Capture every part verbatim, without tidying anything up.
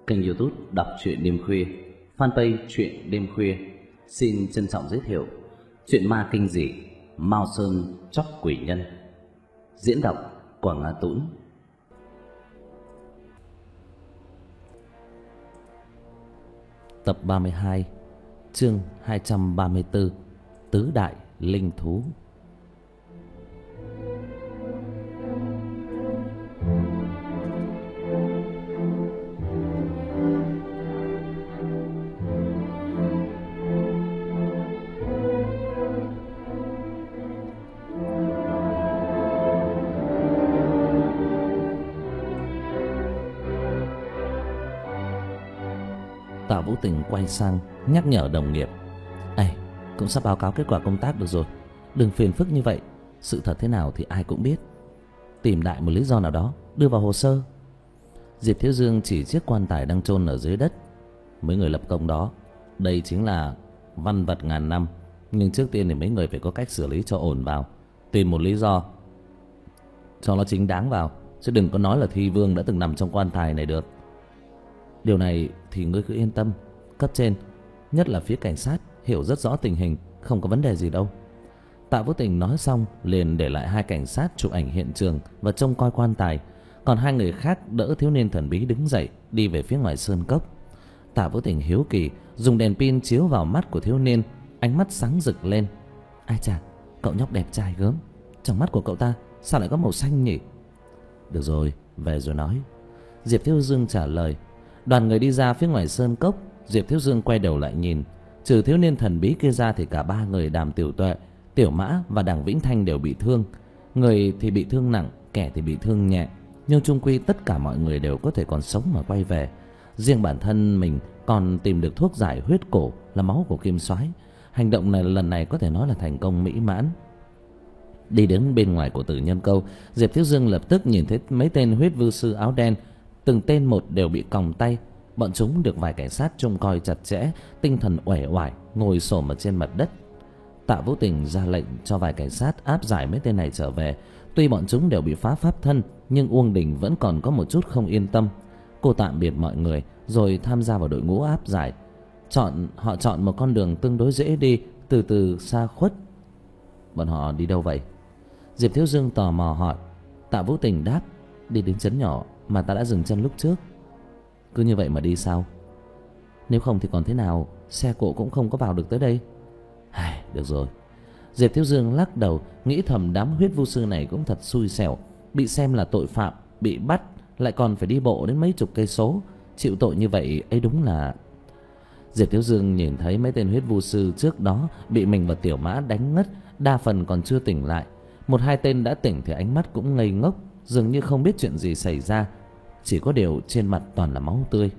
kênh YouTube Đọc truyện đêm khuya, fanpage truyện đêm khuya. Xin trân trọng giới thiệu truyện ma kinh dị Mao Sơn Chóc Quỷ Nhân. Diễn đọc Quảng Á Tũng. Tập ba mươi hai, chương hai trăm ba mươi tư, Tứ Đại Linh Thú. Tạ Vũ Tình quay sang nhắc nhở đồng nghiệp: "Ê, cũng sắp báo cáo kết quả công tác được rồi, đừng phiền phức như vậy. Sự thật thế nào thì ai cũng biết. Tìm đại một lý do nào đó đưa vào hồ sơ." Diệp Thiếu Dương chỉ chiếc quan tài đang chôn ở dưới đất. "Mấy người lập công đó, đây chính là văn vật ngàn năm, nhưng trước tiên thì mấy người phải có cách xử lý cho ổn vào. Tìm một lý do cho nó chính đáng vào, chứ đừng có nói là Thi Vương đã từng nằm trong quan tài này được. Điều này thì ngươi cứ yên tâm, cấp trên, nhất là phía cảnh sát, hiểu rất rõ tình hình, không có vấn đề gì đâu." Tạ Vũ Tình nói xong liền để lại hai cảnh sát chụp ảnh hiện trường và trông coi quan tài, còn hai người khác đỡ thiếu niên thần bí đứng dậy đi về phía ngoài sơn cốc. Tạ Vũ Tình hiếu kỳ dùng đèn pin chiếu vào mắt của thiếu niên, ánh mắt sáng rực lên. "Ai chà, cậu nhóc đẹp trai gớm, trong mắt của cậu ta sao lại có màu xanh nhỉ?" "Được rồi, về rồi nói." Diệp Thiếu Dương trả lời. Đoàn người đi ra phía ngoài sơn cốc. Diệp Thiếu Dương quay đầu lại nhìn, trừ thiếu niên thần bí kia ra thì cả ba người Đàm Tiểu Tuệ, Tiểu Mã và Đằng Vĩnh Thanh đều bị thương. Người thì bị thương nặng, kẻ thì bị thương nhẹ, nhưng chung quy tất cả mọi người đều có thể còn sống mà quay về. Riêng bản thân mình còn tìm được thuốc giải huyết cổ là máu của Kim Soái. Hành động này lần này có thể nói là thành công mỹ mãn. Đi đến bên ngoài của Tử Nhân Câu, Diệp Thiếu Dương lập tức nhìn thấy mấy tên huyết vư sư áo đen, từng tên một đều bị còng tay. Bọn chúng được vài cảnh sát trông coi chặt chẽ, tinh thần uể oải ngồi xổm ở trên mặt đất. Tạ Vũ Tình ra lệnh cho vài cảnh sát áp giải mấy tên này trở về. Tuy bọn chúng đều bị phá pháp thân, nhưng Uông Đình vẫn còn có một chút không yên tâm. Cô tạm biệt mọi người rồi tham gia vào đội ngũ áp giải. Chọn họ chọn một con đường tương đối dễ đi, từ từ xa khuất. "Bọn họ đi đâu vậy?" Diệp Thiếu Dương tò mò hỏi. Tạ Vũ Tình đáp: "Đi đến trấn nhỏ mà ta đã dừng chân lúc trước." "Cứ như vậy mà đi sao? Nếu không thì còn thế nào, xe cộ cũng không có vào được tới đây." "Ai, được rồi." Diệp Thiếu Dương lắc đầu, nghĩ thầm đám huyết vu sư này cũng thật xui xẻo, bị xem là tội phạm, bị bắt lại còn phải đi bộ đến mấy chục cây số, chịu tội như vậy ấy đúng là... Diệp Thiếu Dương nhìn thấy mấy tên huyết vu sư trước đó bị mình và Tiểu Mã đánh ngất, đa phần còn chưa tỉnh lại. Một hai tên đã tỉnh thì ánh mắt cũng ngây ngốc, dường như không biết chuyện gì xảy ra, chỉ có điều trên mặt toàn là máu tươi.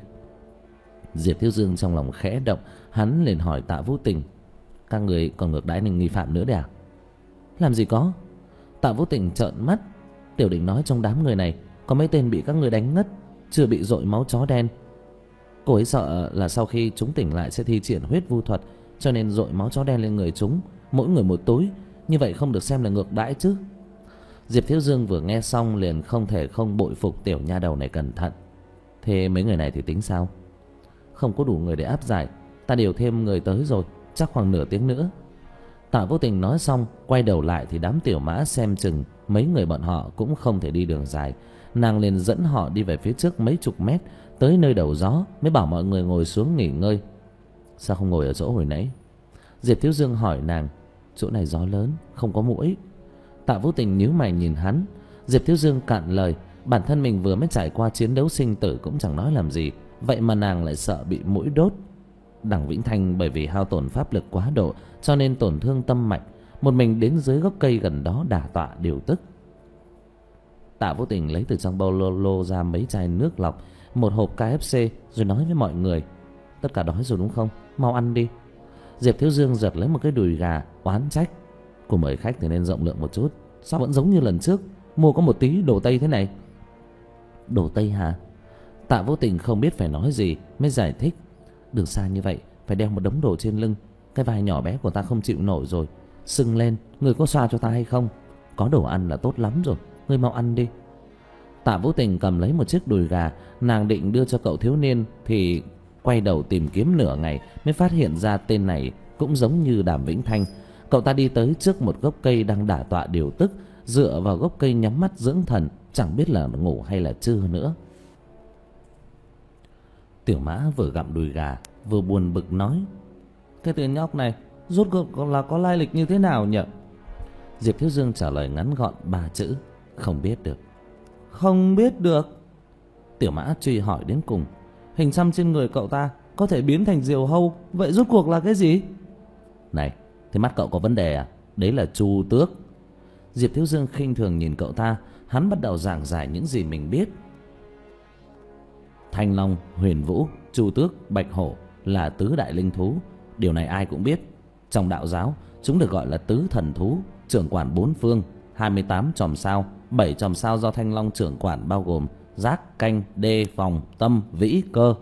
Diệp Thiếu Dương trong lòng khẽ động, hắn liền hỏi Tạ Vũ Tình: "Các người còn ngược đãi nghi phạm nữa đấy à?" "Làm gì có." Tạ Vũ Tình trợn mắt. "Tiểu Định nói trong đám người này có mấy tên bị các người đánh ngất, chưa bị dội máu chó đen. Cô ấy sợ là sau khi chúng tỉnh lại sẽ thi triển huyết vu thuật, cho nên dội máu chó đen lên người chúng, mỗi người một túi, như vậy không được xem là ngược đãi chứ." Diệp Thiếu Dương vừa nghe xong liền không thể không bội phục tiểu nha đầu này cẩn thận. "Thế mấy người này thì tính sao?" "Không có đủ người để áp giải, ta điều thêm người tới rồi, chắc khoảng nửa tiếng nữa." Tạ Vũ Tình nói xong quay đầu lại thì đám Tiểu Mã xem chừng mấy người bọn họ cũng không thể đi đường dài. Nàng liền dẫn họ đi về phía trước mấy chục mét, tới nơi đầu gió mới bảo mọi người ngồi xuống nghỉ ngơi. "Sao không ngồi ở chỗ hồi nãy?" Diệp Thiếu Dương hỏi nàng. "Chỗ này gió lớn, không có muỗi." Tạ Vũ Tình nhíu mày nhìn hắn. Diệp Thiếu Dương cạn lời, bản thân mình vừa mới trải qua chiến đấu sinh tử cũng chẳng nói làm gì, vậy mà nàng lại sợ bị muỗi đốt. Đằng Vĩnh Thanh bởi vì hao tổn pháp lực quá độ cho nên tổn thương tâm mạch, một mình đến dưới gốc cây gần đó đả tọa điều tức. Tạ Vũ Tình lấy từ trong bao lô, lô ra mấy chai nước lọc, một hộp ca ép xê rồi nói với mọi người: "Tất cả đói rồi đúng không? Mau ăn đi." Diệp Thiếu Dương giật lấy một cái đùi gà, oán trách: "Cô mời khách thì nên rộng lượng một chút, sao vẫn giống như lần trước, mua có một tí đồ Tây thế này?" "Đồ Tây hả?" Tạ Vũ Tình không biết phải nói gì mới giải thích: "Đường xa như vậy phải đeo một đống đồ trên lưng, cái vai nhỏ bé của ta không chịu nổi rồi, sưng lên, người có xoa cho ta hay không? Có đồ ăn là tốt lắm rồi, ngươi mau ăn đi." Tạ Vũ Tình cầm lấy một chiếc đùi gà, nàng định đưa cho cậu thiếu niên thì quay đầu tìm kiếm nửa ngày mới phát hiện ra tên này cũng giống như Đàm Vĩnh Thanh. Cậu ta đi tới trước một gốc cây đang đả tọa điều tức, dựa vào gốc cây nhắm mắt dưỡng thần, chẳng biết là ngủ hay là chưa nữa. Tiểu Mã vừa gặm đùi gà vừa buồn bực nói: cái tên nhóc này rốt cuộc là có lai lịch như thế nào nhỉ? Diệp Thiếu Dương trả lời ngắn gọn ba chữ: không biết được. Không biết được? Tiểu Mã truy hỏi đến cùng: hình xăm trên người cậu ta có thể biến thành diều hâu, vậy rốt cuộc là cái gì? Này, thế mắt cậu có vấn đề à? Đấy là Chu Tước. Diệp Thiếu Dương khinh thường nhìn cậu ta, hắn bắt đầu giảng giải những gì mình biết. Thanh Long, Huyền Vũ, Chu Tước, Bạch Hổ là tứ đại linh thú, điều này ai cũng biết. Trong đạo giáo, chúng được gọi là tứ thần thú, trưởng quản bốn phương, hai mươi tám chòm sao. Bảy chòm sao do Thanh Long trưởng quản bao gồm Giác, Canh, Đê, Phòng, Tâm, Vĩ, Cơ.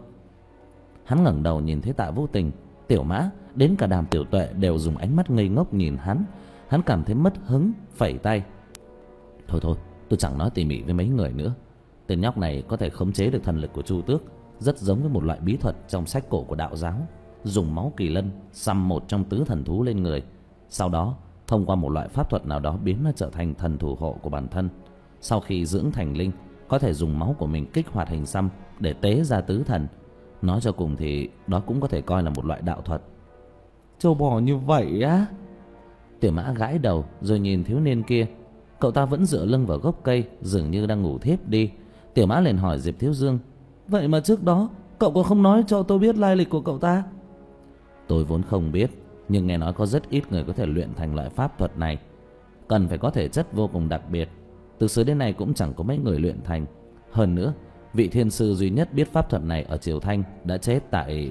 Hắn ngẩng đầu nhìn thấy Tạ Vũ Tình, Tiểu Mã, đến cả Đàm Tiểu Tuệ đều dùng ánh mắt ngây ngốc nhìn hắn. Hắn cảm thấy mất hứng, phẩy tay: thôi thôi, tôi chẳng nói tỉ mỉ với mấy người nữa. Tên nhóc này có thể khống chế được thần lực của Chu Tước, rất giống với một loại bí thuật trong sách cổ của đạo giáo, dùng máu kỳ lân xăm một trong tứ thần thú lên người, sau đó thông qua một loại pháp thuật nào đó biến nó trở thành thần thủ hộ của bản thân. Sau khi dưỡng thành linh, có thể dùng máu của mình kích hoạt hình xăm để tế ra tứ thần. Nói cho cùng thì đó cũng có thể coi là một loại đạo thuật. Trâu bò như vậy á? Tiểu Mã gãi đầu rồi nhìn thiếu niên kia. Cậu ta vẫn dựa lưng vào gốc cây, dường như đang ngủ thiếp đi. Tiểu Mã liền hỏi Diệp Thiếu Dương: vậy mà trước đó cậu còn không nói cho tôi biết lai lịch của cậu ta? Tôi vốn không biết, nhưng nghe nói có rất ít người có thể luyện thành loại pháp thuật này, cần phải có thể chất vô cùng đặc biệt. Từ xưa đến nay cũng chẳng có mấy người luyện thành. Hơn nữa, vị thiên sư duy nhất biết pháp thuật này ở Triều Thanh đã chết tại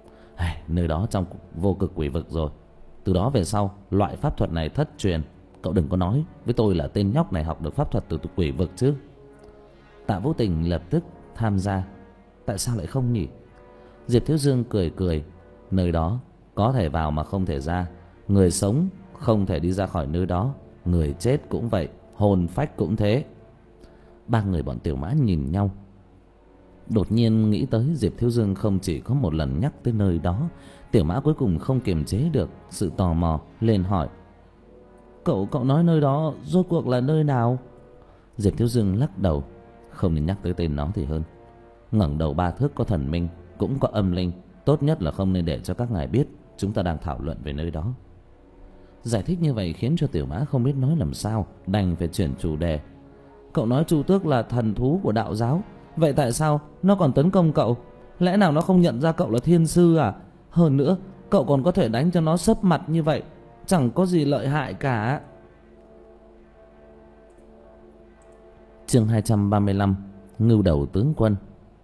nơi đó trong vô cực quỷ vực rồi. Từ đó về sau, loại pháp thuật này thất truyền. Cậu đừng có nói với tôi là tên nhóc này học được pháp thuật từ quỷ vực chứ. Tạ Vũ Tình lập tức tham gia: tại sao lại không nhỉ? Diệp Thiếu Dương cười cười: nơi đó có thể vào mà không thể ra. Người sống không thể đi ra khỏi nơi đó, người chết cũng vậy, hồn phách cũng thế. Ba người bọn Tiểu Mã nhìn nhau, đột nhiên nghĩ tới Diệp Thiếu Dương không chỉ có một lần nhắc tới nơi đó. Tiểu Mã cuối cùng không kiềm chế được sự tò mò, lên hỏi: Cậu cậu nói nơi đó rốt cuộc là nơi nào? Diệp Thiếu Dương lắc đầu: không nên nhắc tới tên nó thì hơn. Ngẩng đầu ba thước có thần minh, cũng có âm linh, tốt nhất là không nên để cho các ngài biết chúng ta đang thảo luận về nơi đó. Giải thích như vậy khiến cho Tiểu Mã không biết nói làm sao, đành phải chuyển chủ đề. Cậu nói Chu Tước là thần thú của đạo giáo, vậy tại sao nó còn tấn công cậu? Lẽ nào nó không nhận ra cậu là thiên sư à? Hơn nữa, cậu còn có thể đánh cho nó sấp mặt như vậy, chẳng có gì lợi hại cả. Chương hai trăm ba mươi lăm: Ngưu đầu tướng quân.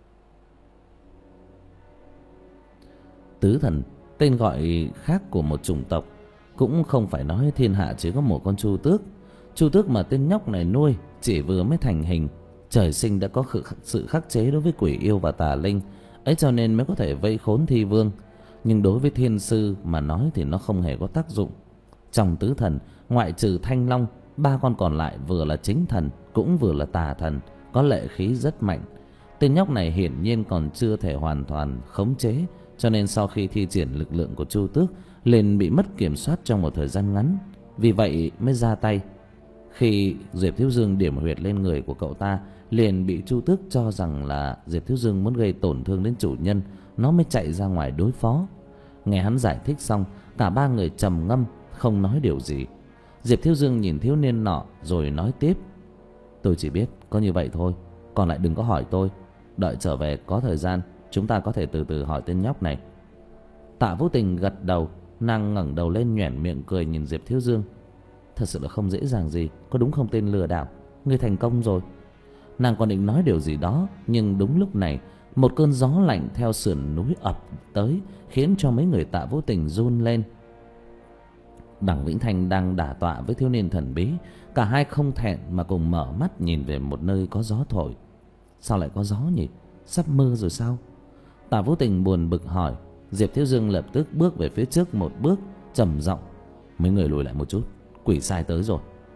Tứ thần, tên gọi khác của một chủng tộc. Cũng không phải nói thiên hạ chỉ có một con Chu Tước. Chu Tước mà tên nhóc này nuôi chỉ vừa mới thành hình, trời sinh đã có sự khắc chế đối với quỷ yêu và tà linh, ấy cho nên mới có thể vây khốn thi vương. Nhưng đối với thiên sư mà nói thì nó không hề có tác dụng. Trong tứ thần, ngoại trừ Thanh Long, ba con còn lại vừa là chính thần cũng vừa là tà thần, có lệ khí rất mạnh. Tên nhóc này hiển nhiên còn chưa thể hoàn toàn khống chế, cho nên sau khi thi triển lực lượng của Chu Tước liền bị mất kiểm soát trong một thời gian ngắn, vì vậy mới ra tay. Khi Diệp Thiếu Dương điểm huyệt lên người của cậu ta, liền bị Chu Tước cho rằng là Diệp Thiếu Dương muốn gây tổn thương đến chủ nhân, nó mới chạy ra ngoài đối phó. Nghe hắn giải thích xong, cả ba người trầm ngâm không nói điều gì. Diệp Thiếu Dương nhìn thiếu niên nọ rồi nói tiếp: tôi chỉ biết có như vậy thôi, còn lại đừng có hỏi tôi. Đợi trở về có thời gian, chúng ta có thể từ từ hỏi tên nhóc này. Tạ Vũ Tình gật đầu, nàng ngẩng đầu lên nhoẻn miệng cười nhìn Diệp Thiếu Dương: thật sự là không dễ dàng gì, có đúng không tên lừa đảo? Ngươi thành công rồi. Nàng còn định nói điều gì đó, nhưng đúng lúc này một cơn gió lạnh theo sườn núi ập tới, khiến cho mấy người Tạ Vũ Tình run lên. Đằng Vĩnh Thanh đang đả tọa với thiếu niên thần bí, cả hai không thẹn mà cùng mở mắt nhìn về một nơi có gió thổi. Sao lại có gió nhỉ? Sắp mưa rồi sao? Tạ Vũ Tình buồn bực hỏi. Diệp Thiếu Dương lập tức bước về phía trước một bước, trầm giọng: mấy người lùi lại một chút, quỷ sai tới rồi.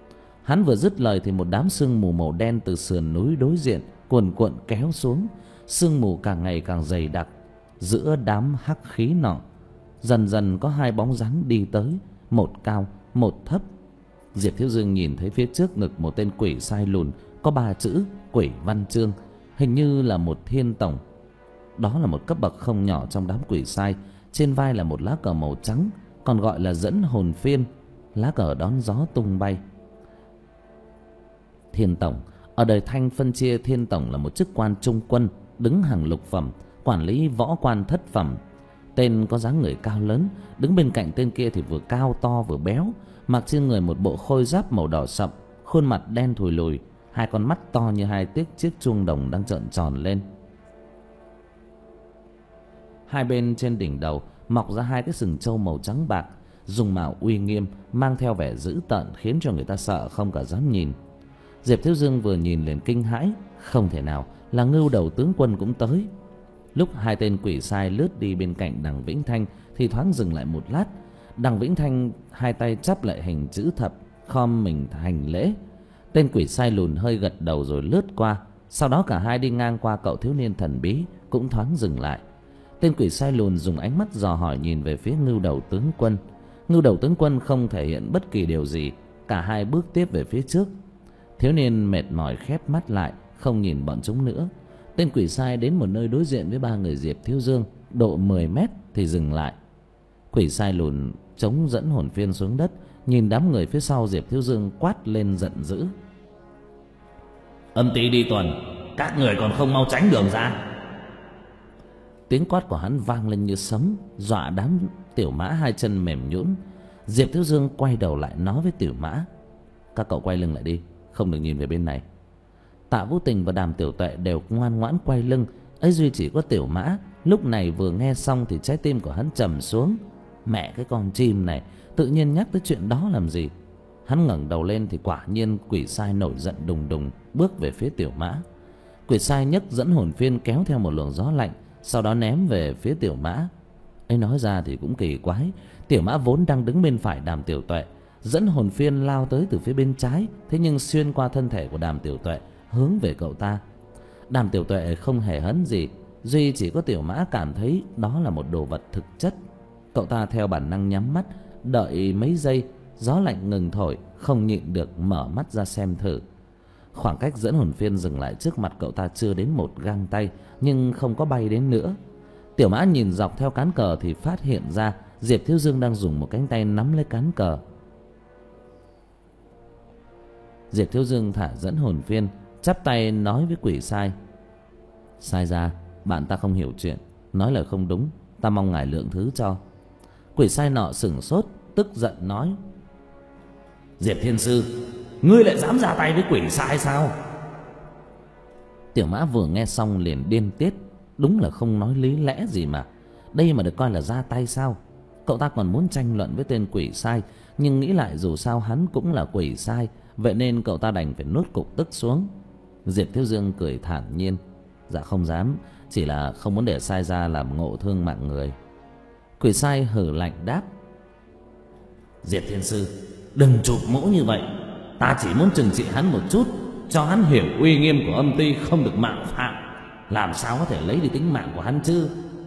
Hắn vừa dứt lời thì một đám sương mù màu đen từ sườn núi đối diện cuồn cuộn kéo xuống. Sương mù càng ngày càng dày đặc. Giữa đám hắc khí nọ dần dần có hai bóng dáng đi tới, một cao một thấp. Diệp Thiếu Dương nhìn thấy phía trước ngực một tên quỷ sai lùn có ba chữ Quỷ Văn Chương, hình như là một thiên tổng. Đó là một cấp bậc không nhỏ trong đám quỷ sai. Trên vai là một lá cờ màu trắng, còn gọi là dẫn hồn phiên. Lá cờ đón gió tung bay. Thiên tổng ở đời Thanh phân chia thiên tổng là một chức quan trung quân, đứng hàng lục phẩm, quản lý võ quan thất phẩm. Tên có dáng người cao lớn, đứng bên cạnh tên kia thì vừa cao to vừa béo, mặc trên người một bộ khôi giáp màu đỏ sậm, khuôn mặt đen thùi lùi, hai con mắt to như hai tiếc chiếc chuông đồng đang trợn tròn lên. Hai bên trên đỉnh đầu mọc ra hai cái sừng trâu màu trắng bạc, dùng mạo uy nghiêm, mang theo vẻ dữ tợn khiến cho người ta sợ không cả dám nhìn. Diệp Thiếu Dương vừa nhìn liền kinh hãi, không thể nào là Ngưu Đầu tướng quân cũng tới. Lúc hai tên quỷ sai lướt đi bên cạnh Đằng Vĩnh Thanh thì thoáng dừng lại một lát. Đằng Vĩnh Thanh hai tay chắp lại hình chữ thập, khom mình hành lễ. Tên quỷ sai lùn hơi gật đầu rồi lướt qua. Sau đó cả hai đi ngang qua cậu thiếu niên thần bí, cũng thoáng dừng lại. Tên quỷ sai lùn dùng ánh mắt dò hỏi nhìn về phía Ngưu Đầu tướng quân. Ngưu Đầu tướng quân không thể hiện bất kỳ điều gì. Cả hai bước tiếp về phía trước. Thiếu niên mệt mỏi khép mắt lại, không nhìn bọn chúng nữa. Tên quỷ sai đến một nơi đối diện với ba người Diệp Thiếu Dương, độ mười mét thì dừng lại. Quỷ sai lùn chống dẫn hồn phiên xuống đất, nhìn đám người phía sau Diệp Thiếu Dương quát lên giận dữ: Âm Tý đi tuần, các người còn không mau tránh đường ra! Tiếng quát của hắn vang lên như sấm, dọa đám tiểu mã hai chân mềm nhũn. Diệp Thiếu Dương quay đầu lại nói với tiểu mã: Các cậu quay lưng lại đi, không được nhìn về bên này. Tạ Vũ Tình và Đàm Tiểu Tuệ đều ngoan ngoãn quay lưng, ấy duy chỉ có tiểu mã lúc này vừa nghe xong thì trái tim của hắn trầm xuống. Mẹ cái con chim này, tự nhiên nhắc tới chuyện đó làm gì? Hắn ngẩng đầu lên thì quả nhiên quỷ sai nổi giận đùng đùng bước về phía tiểu mã. Quỷ sai nhấc dẫn hồn phiên kéo theo một luồng gió lạnh, sau đó ném về phía tiểu mã. Ấy nói ra thì cũng kỳ quái, tiểu mã vốn đang đứng bên phải Đàm Tiểu Tuệ, dẫn hồn phiên lao tới từ phía bên trái, thế nhưng xuyên qua thân thể của Đàm Tiểu Tuệ hướng về cậu ta. Đàm Tiểu Tuệ không hề hấn gì, duy chỉ có tiểu mã cảm thấy đó là một đồ vật thực chất. Cậu ta theo bản năng nhắm mắt, đợi mấy giây gió lạnh ngừng thổi, không nhịn được mở mắt ra xem thử. Khoảng cách dẫn hồn phiên dừng lại trước mặt cậu ta chưa đến một gang tay, nhưng không có bay đến nữa. Tiểu mã nhìn dọc theo cán cờ thì phát hiện ra Diệp Thiếu Dương đang dùng một cánh tay nắm lấy cán cờ. Diệp Thiếu Dương thả dẫn hồn phiên, chắp tay nói với quỷ sai: Sai ra, bạn ta không hiểu chuyện, nói lời không đúng, ta mong ngài lượng thứ cho. Quỷ sai nọ sửng sốt, tức giận nói: Diệp Thiên Sư, ngươi lại dám ra tay với quỷ sai sao? Tiểu mã vừa nghe xong liền điên tiết, đúng là không nói lý lẽ gì mà. Đây mà được coi là ra tay sao? Cậu ta còn muốn tranh luận với tên quỷ sai, nhưng nghĩ lại dù sao hắn cũng là quỷ sai, vậy nên cậu ta đành phải nuốt cục tức xuống. Diệp Thiếu Dương cười thản nhiên: Dạ không dám, chỉ là không muốn để sai ra làm ngộ thương mạng người. Quỷ sai hừ lạnh đáp: Diệp Thiên Sư, đừng chụp mũ như vậy. Ta chỉ muốn trừng trị hắn một chút, cho hắn hiểu uy nghiêm của Âm Ty không được mạo phạm. Làm sao có thể lấy đi tính mạng của hắn chứ?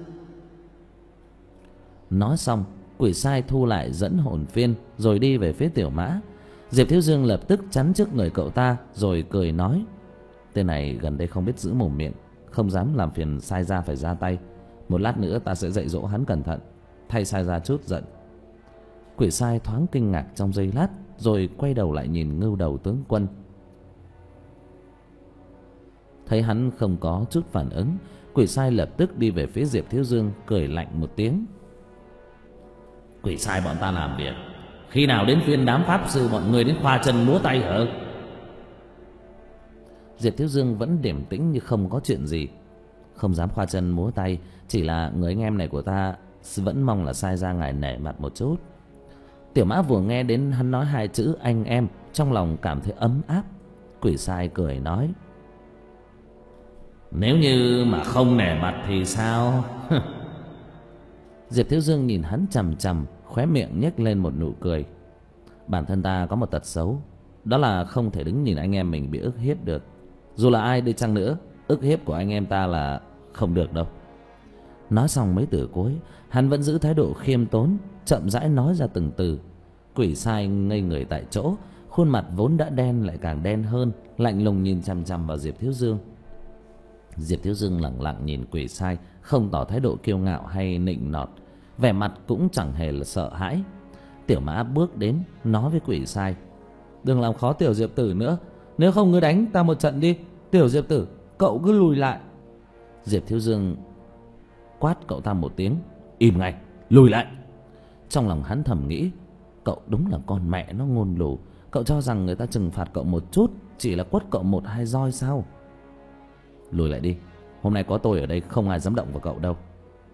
Nói xong, quỷ sai thu lại dẫn hồn phiên rồi đi về phía tiểu mã. Diệp Thiếu Dương lập tức chắn trước người cậu ta rồi cười nói: Tên này gần đây không biết giữ mồm miệng, không dám làm phiền sai ra phải ra tay. Một lát nữa ta sẽ dạy dỗ hắn cẩn thận, thay sai ra chút giận. Quỷ sai thoáng kinh ngạc trong giây lát, rồi quay đầu lại nhìn Ngưu Đầu tướng quân. Thấy hắn không có chút phản ứng, quỷ sai lập tức đi về phía Diệp Thiếu Dương, cười lạnh một tiếng: Quỷ sai bọn ta làm việc, khi nào đến phiên đám pháp sư bọn người đến khoa chân múa tay hả? Diệp Thiếu Dương vẫn điềm tĩnh như không có chuyện gì. Không dám khoa chân múa tay, chỉ là người anh em này của ta vẫn mong là sai ra ngài nể mặt một chút. Tiểu mã vừa nghe đến hắn nói hai chữ anh em, trong lòng cảm thấy ấm áp. Quỷ sai cười nói: Nếu như mà không nể mặt thì sao? Diệp Thiếu Dương nhìn hắn chằm chằm, khóe miệng nhếch lên một nụ cười: Bản thân ta có một tật xấu, đó là không thể đứng nhìn anh em mình bị ức hiếp được. Dù là ai đi chăng nữa, ức hiếp của anh em ta là không được đâu. Nói xong mấy từ cuối, hắn vẫn giữ thái độ khiêm tốn, chậm rãi nói ra từng từ. Quỷ sai ngây người tại chỗ, khuôn mặt vốn đã đen lại càng đen hơn, lạnh lùng nhìn chằm chằm vào Diệp Thiếu Dương. Diệp Thiếu Dương lẳng lặng nhìn quỷ sai, không tỏ thái độ kiêu ngạo hay nịnh nọt, vẻ mặt cũng chẳng hề là sợ hãi. Tiểu Mã bước đến nói với quỷ sai: đừng làm khó tiểu Diệp tử nữa, nếu không ngươi đánh ta một trận đi. Tiểu Diệp tử, cậu cứ lùi lại. Diệp Thiếu Dương quát cậu ta một tiếng: im ngay, lùi lại. Trong lòng hắn thầm nghĩ, cậu đúng là con mẹ nó ngôn lù. Cậu cho rằng người ta trừng phạt cậu một chút chỉ là quất cậu một hai roi sao? Lùi lại đi, hôm nay có tôi ở đây không ai dám động vào cậu đâu.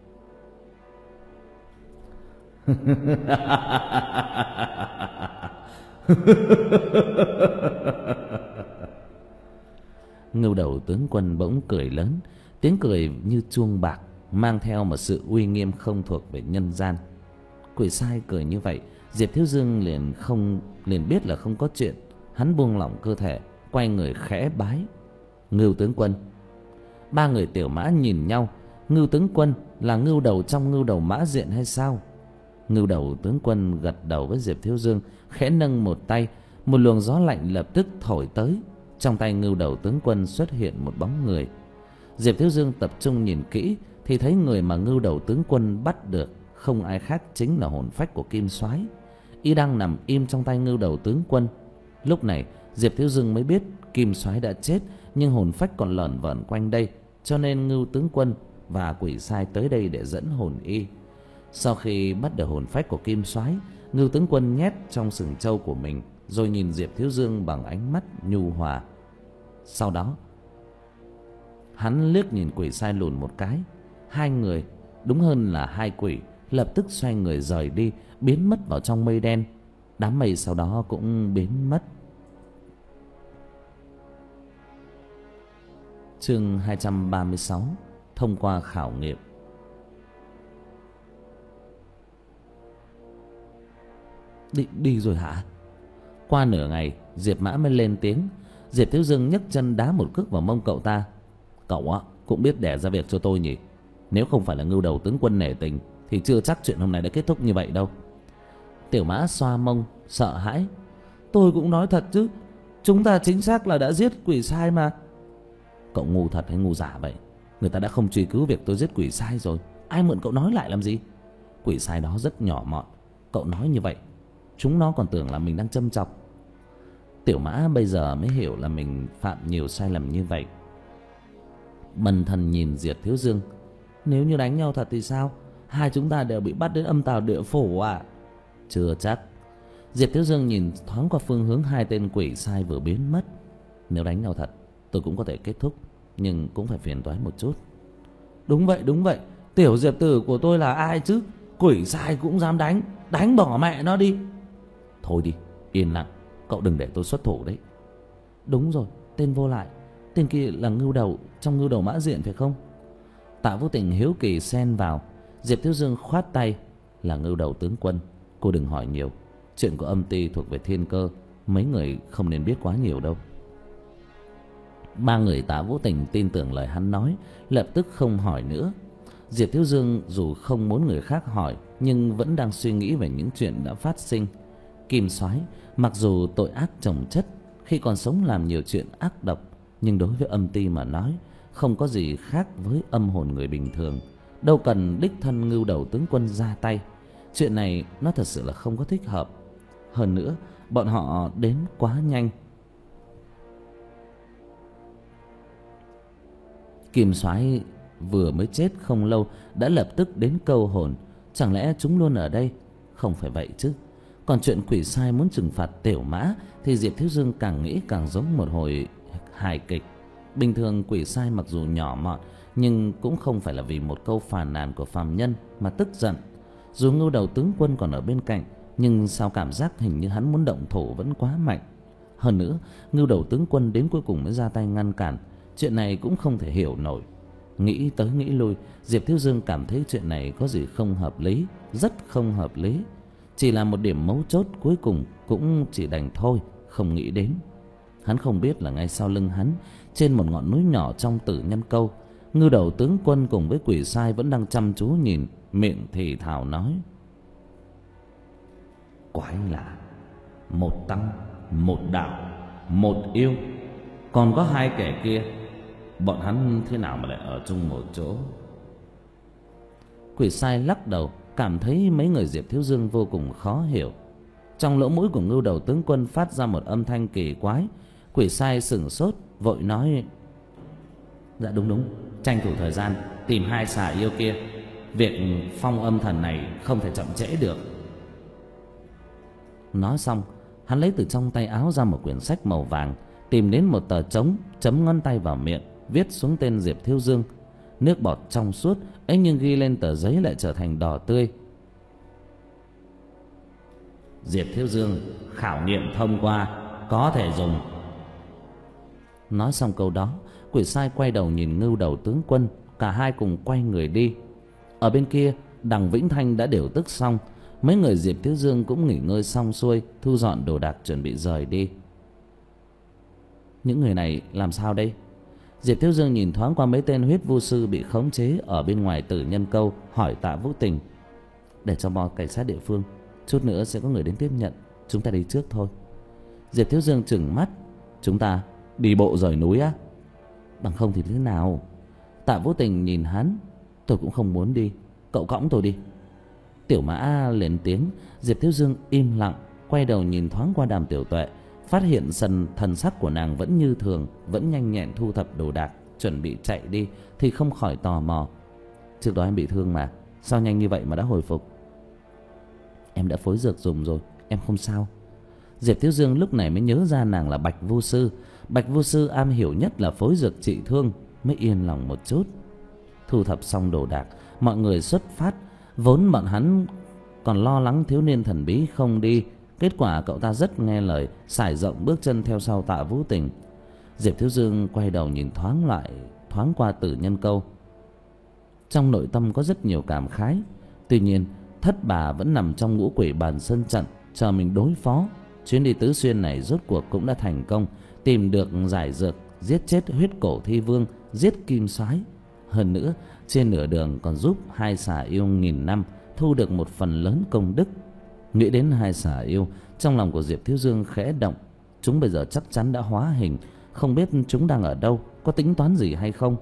Ngưu Đầu tướng quân bỗng cười lớn, tiếng cười như chuông bạc, mang theo một sự uy nghiêm không thuộc về nhân gian. Quỷ sai cười như vậy, Diệp Thiếu Dương liền không liền biết là không có chuyện. Hắn buông lỏng cơ thể, quay người khẽ bái: Ngưu tướng quân. Ba người Tiểu Mã nhìn nhau. Ngưu tướng quân là Ngưu Đầu trong Ngưu Đầu Mã Diện hay sao? Ngưu Đầu tướng quân gật đầu với Diệp Thiếu Dương, khẽ nâng một tay. Một luồng gió lạnh lập tức thổi tới. Trong tay Ngưu Đầu tướng quân xuất hiện một bóng người. Diệp Thiếu Dương tập trung nhìn kỹ thì thấy người mà Ngưu Đầu tướng quân bắt được không ai khác chính là hồn phách của Kim Soái. Y đang nằm im trong tay Ngưu Đầu tướng quân. Lúc này Diệp Thiếu Dương mới biết Kim Soái đã chết, nhưng hồn phách còn lởn vởn quanh đây, cho nên Ngưu tướng quân và quỷ sai tới đây để dẫn hồn y. Sau khi bắt được hồn phách của Kim Soái, Ngưu tướng quân nhét trong sừng trâu của mình, rồi nhìn Diệp Thiếu Dương bằng ánh mắt nhu hòa. Sau đó hắn liếc nhìn quỷ sai lùn một cái. Hai người, đúng hơn là hai quỷ, lập tức xoay người rời đi, biến mất vào trong mây đen. Đám mây sau đó cũng biến mất. Chương hai trăm ba mươi sáu: thông qua khảo nghiệm. Đi, đi rồi hả? Qua nửa ngày Diệp Mã mới lên tiếng. Diệp Thiếu Dương nhấc chân đá một cước vào mông cậu ta. Cậu á cũng biết đẻ ra việc cho tôi nhỉ? Nếu không phải là Ngưu Đầu tướng quân nể tình thì chưa chắc chuyện hôm nay đã kết thúc như vậy đâu. Tiểu Mã xoa mông sợ hãi: tôi cũng nói thật chứ, chúng ta chính xác là đã giết quỷ sai mà. Cậu ngu thật hay ngu giả vậy? Người ta đã không truy cứu việc tôi giết quỷ sai rồi, ai mượn cậu nói lại làm gì? Quỷ sai đó rất nhỏ mọn, cậu nói như vậy chúng nó còn tưởng là mình đang châm chọc. Tiểu Mã bây giờ mới hiểu là mình phạm nhiều sai lầm như vậy. Bần thần nhìn Diệp Thiếu Dương: nếu như đánh nhau thật thì sao? Hai chúng ta đều bị bắt đến âm tào địa phủ à? Chưa chắc. Diệp Thiếu Dương nhìn thoáng qua phương hướng hai tên quỷ sai vừa biến mất. Nếu đánh nhau thật tôi cũng có thể kết thúc, nhưng cũng phải phiền toái một chút. Đúng vậy, đúng vậy. Tiểu Diệp tử của tôi là ai chứ? Quỷ sai cũng dám đánh, đánh bỏ mẹ nó đi. Thôi đi, yên lặng, cậu đừng để tôi xuất thủ đấy. Đúng rồi, tên vô lại, tên kia là Ngưu Đầu trong Ngưu Đầu Mã Diện phải không? Tạ Vô Tình hiếu kỳ xen vào. Diệp Thiếu Dương khoát tay: là Ngưu Đầu tướng quân, cô đừng hỏi nhiều. Chuyện của âm ty thuộc về thiên cơ, mấy người không nên biết quá nhiều đâu. Ba người Tạ Vô Tình tin tưởng lời hắn nói, lập tức không hỏi nữa. Diệp Thiếu Dương dù không muốn người khác hỏi, nhưng vẫn đang suy nghĩ về những chuyện đã phát sinh. Kim Soái mặc dù tội ác chồng chất, khi còn sống làm nhiều chuyện ác độc, nhưng đối với âm ty mà nói, không có gì khác với âm hồn người bình thường. Đâu cần đích thân Ngưu Đầu tướng quân ra tay. Chuyện này nó thật sự là không có thích hợp. Hơn nữa, bọn họ đến quá nhanh. Kim Soái vừa mới chết không lâu đã lập tức đến câu hồn. Chẳng lẽ chúng luôn ở đây? Không phải vậy chứ. Còn chuyện quỷ sai muốn trừng phạt Tiểu Mã thì Diệp Thiếu Dương càng nghĩ càng giống một hồi hài kịch. Bình thường quỷ sai mặc dù nhỏ mọn, nhưng cũng không phải là vì một câu phàn nàn của phàm nhân mà tức giận. Dù Ngưu Đầu tướng quân còn ở bên cạnh, nhưng sao cảm giác hình như hắn muốn động thủ vẫn quá mạnh. Hơn nữa, Ngưu Đầu tướng quân đến cuối cùng mới ra tay ngăn cản. Chuyện này cũng không thể hiểu nổi. Nghĩ tới nghĩ lui, Diệp Thiếu Dương cảm thấy chuyện này có gì không hợp lý, rất không hợp lý. Chỉ là một điểm mấu chốt cuối cùng cũng chỉ đành thôi, không nghĩ đến. Hắn không biết là ngay sau lưng hắn, trên một ngọn núi nhỏ trong Tử Nhân Câu, Ngưu Đầu tướng quân cùng với Quỷ Sai vẫn đang chăm chú nhìn, miệng thì thào nói: quái lạ, một tăng, một đạo, một yêu, còn có hai kẻ kia, bọn hắn thế nào mà lại ở chung một chỗ? Quỷ Sai lắc đầu, cảm thấy mấy người Diệp Thiếu Dương vô cùng khó hiểu. Trong lỗ mũi của Ngưu Đầu tướng quân phát ra một âm thanh kỳ quái. Quỷ Sai sửng sốt, vội nói: dạ đúng đúng, tranh thủ thời gian tìm hai xà yêu kia. Việc phong âm thần này không thể chậm trễ được. Nói xong, hắn lấy từ trong tay áo ra một quyển sách màu vàng, tìm đến một tờ trống, chấm ngón tay vào miệng, viết xuống tên Diệp Thiếu Dương. Nước bọt trong suốt ấy nhưng ghi lên tờ giấy lại trở thành đỏ tươi. Diệp Thiếu Dương khảo nghiệm thông qua, có thể dùng. Nói xong câu đó, Quỷ Sai quay đầu nhìn Ngưu Đầu tướng quân, cả hai cùng quay người đi. Ở bên kia, đằng Vĩnh Thanh đã điều tức xong, mấy người Diệp Thiếu Dương cũng nghỉ ngơi xong xuôi, thu dọn đồ đạc chuẩn bị rời đi. Những người này làm sao đây? Diệp Thiếu Dương nhìn thoáng qua mấy tên huyết vu sư bị khống chế ở bên ngoài Tử Nhân Câu, hỏi Tạ Vũ Tình: để cho bò cảnh sát địa phương, chút nữa sẽ có người đến tiếp nhận, chúng ta đi trước thôi. Diệp Thiếu Dương trừng mắt: chúng ta đi bộ rời núi á? Bằng không thì thế nào? Tạ Vũ Tình nhìn hắn: tôi cũng không muốn đi, cậu cõng tôi đi. Tiểu Mã lên tiếng. Diệp Thiếu Dương im lặng, quay đầu nhìn thoáng qua Đàm Tiểu Tuệ, phát hiện sân thần sắc của nàng vẫn như thường, vẫn nhanh nhẹn thu thập đồ đạc, chuẩn bị chạy đi, thì không khỏi tò mò: trước đó em bị thương mà, sao nhanh như vậy mà đã hồi phục? Em đã phối dược dùng rồi, em không sao. Diệp Thiếu Dương lúc này mới nhớ ra nàng là Bạch Vu Sư. Bạch Vu Sư am hiểu nhất là phối dược trị thương, mới yên lòng một chút. Thu thập xong đồ đạc, mọi người xuất phát. Vốn bọn hắn còn lo lắng thiếu niên thần bí không đi, kết quả cậu ta rất nghe lời, sải rộng bước chân theo sau Tạ Vũ Tình. Diệp Thiếu Dương quay đầu nhìn thoáng lại thoáng qua Tử Nhân Câu, trong nội tâm có rất nhiều cảm khái. Tuy nhiên thất bà vẫn nằm trong ngũ quỷ bàn sơn trận, chờ mình đối phó. Chuyến đi tứ xuyên này rốt cuộc cũng đã thành công, tìm được giải dược, giết chết huyết cổ thi vương, giết kim soái. Hơn nữa trên nửa đường còn giúp hai xà yêu nghìn năm thu được một phần lớn công đức. Nghĩ đến hai xà yêu, trong lòng của Diệp Thiếu Dương khẽ động. Chúng bây giờ chắc chắn đã hóa hình, không biết chúng đang ở đâu, có tính toán gì hay không.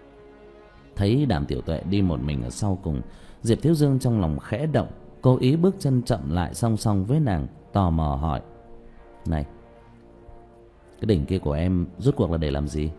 Thấy Đàm Tiểu Tuệ đi một mình ở sau cùng, Diệp Thiếu Dương trong lòng khẽ động, cố ý bước chân chậm lại song song với nàng, tò mò hỏi: này, cái đỉnh kia của em rốt cuộc là để làm gì?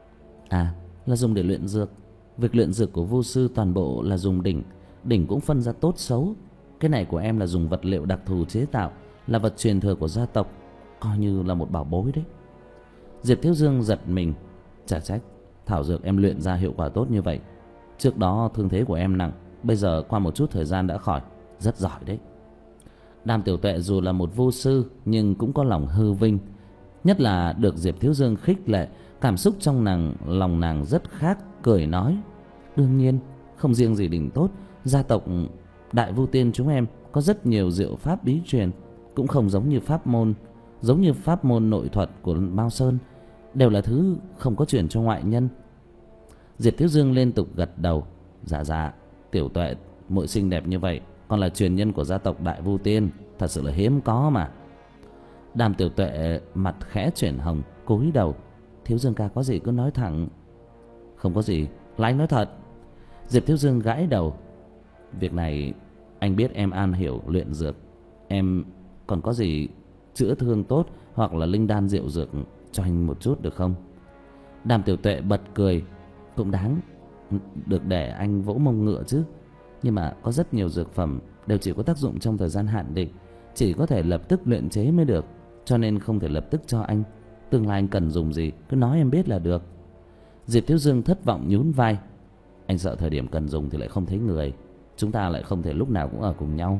À, là dùng để luyện dược. Việc luyện dược của vu sư toàn bộ là dùng đỉnh. Đỉnh cũng phân ra tốt xấu. Cái này của em là dùng vật liệu đặc thù chế tạo, là vật truyền thừa của gia tộc, coi như là một bảo bối đấy. Diệp Thiếu Dương giật mình, chả trách thảo dược em luyện ra hiệu quả tốt như vậy. Trước đó thương thế của em nặng, bây giờ qua một chút thời gian đã khỏi, rất giỏi đấy. Đàm Tiểu Tuệ dù là một vu sư nhưng cũng có lòng hư vinh, nhất là được Diệp Thiếu Dương khích lệ, cảm xúc trong nàng lòng nàng rất khác, cười nói: đương nhiên, không riêng gì đỉnh tốt, gia tộc Đại Vu Tiên chúng em có rất nhiều diệu pháp bí truyền, cũng không giống như pháp môn giống như pháp môn nội thuật của Mao Sơn, đều là thứ không có truyền cho ngoại nhân. Diệp Thiếu Dương liên tục gật đầu: dạ dạ, Tiểu Tuệ muội xinh đẹp như vậy, còn là truyền nhân của gia tộc Đại Vu Tiên, thật sự là hiếm có mà. Đàm Tiểu Tuệ mặt khẽ chuyển hồng, cúi đầu: Thiếu Dương ca có gì cứ nói thẳng. Không có gì, là anh nói thật. Diệp Thiếu Dương gãi đầu: việc này anh biết em am hiểu luyện dược, em còn có gì chữa thương tốt hoặc là linh đan diệu dược cho anh một chút được không? Đàm Tiểu Tuệ bật cười: cũng đáng được để anh vỗ mông ngựa chứ. Nhưng mà có rất nhiều dược phẩm đều chỉ có tác dụng trong thời gian hạn định, chỉ có thể lập tức luyện chế mới được, cho nên không thể lập tức cho anh. Tương lai anh cần dùng gì cứ nói em biết là được. Diệp Thiếu Dương thất vọng nhún vai: anh sợ thời điểm cần dùng thì lại không thấy người, chúng ta lại không thể lúc nào cũng ở cùng nhau.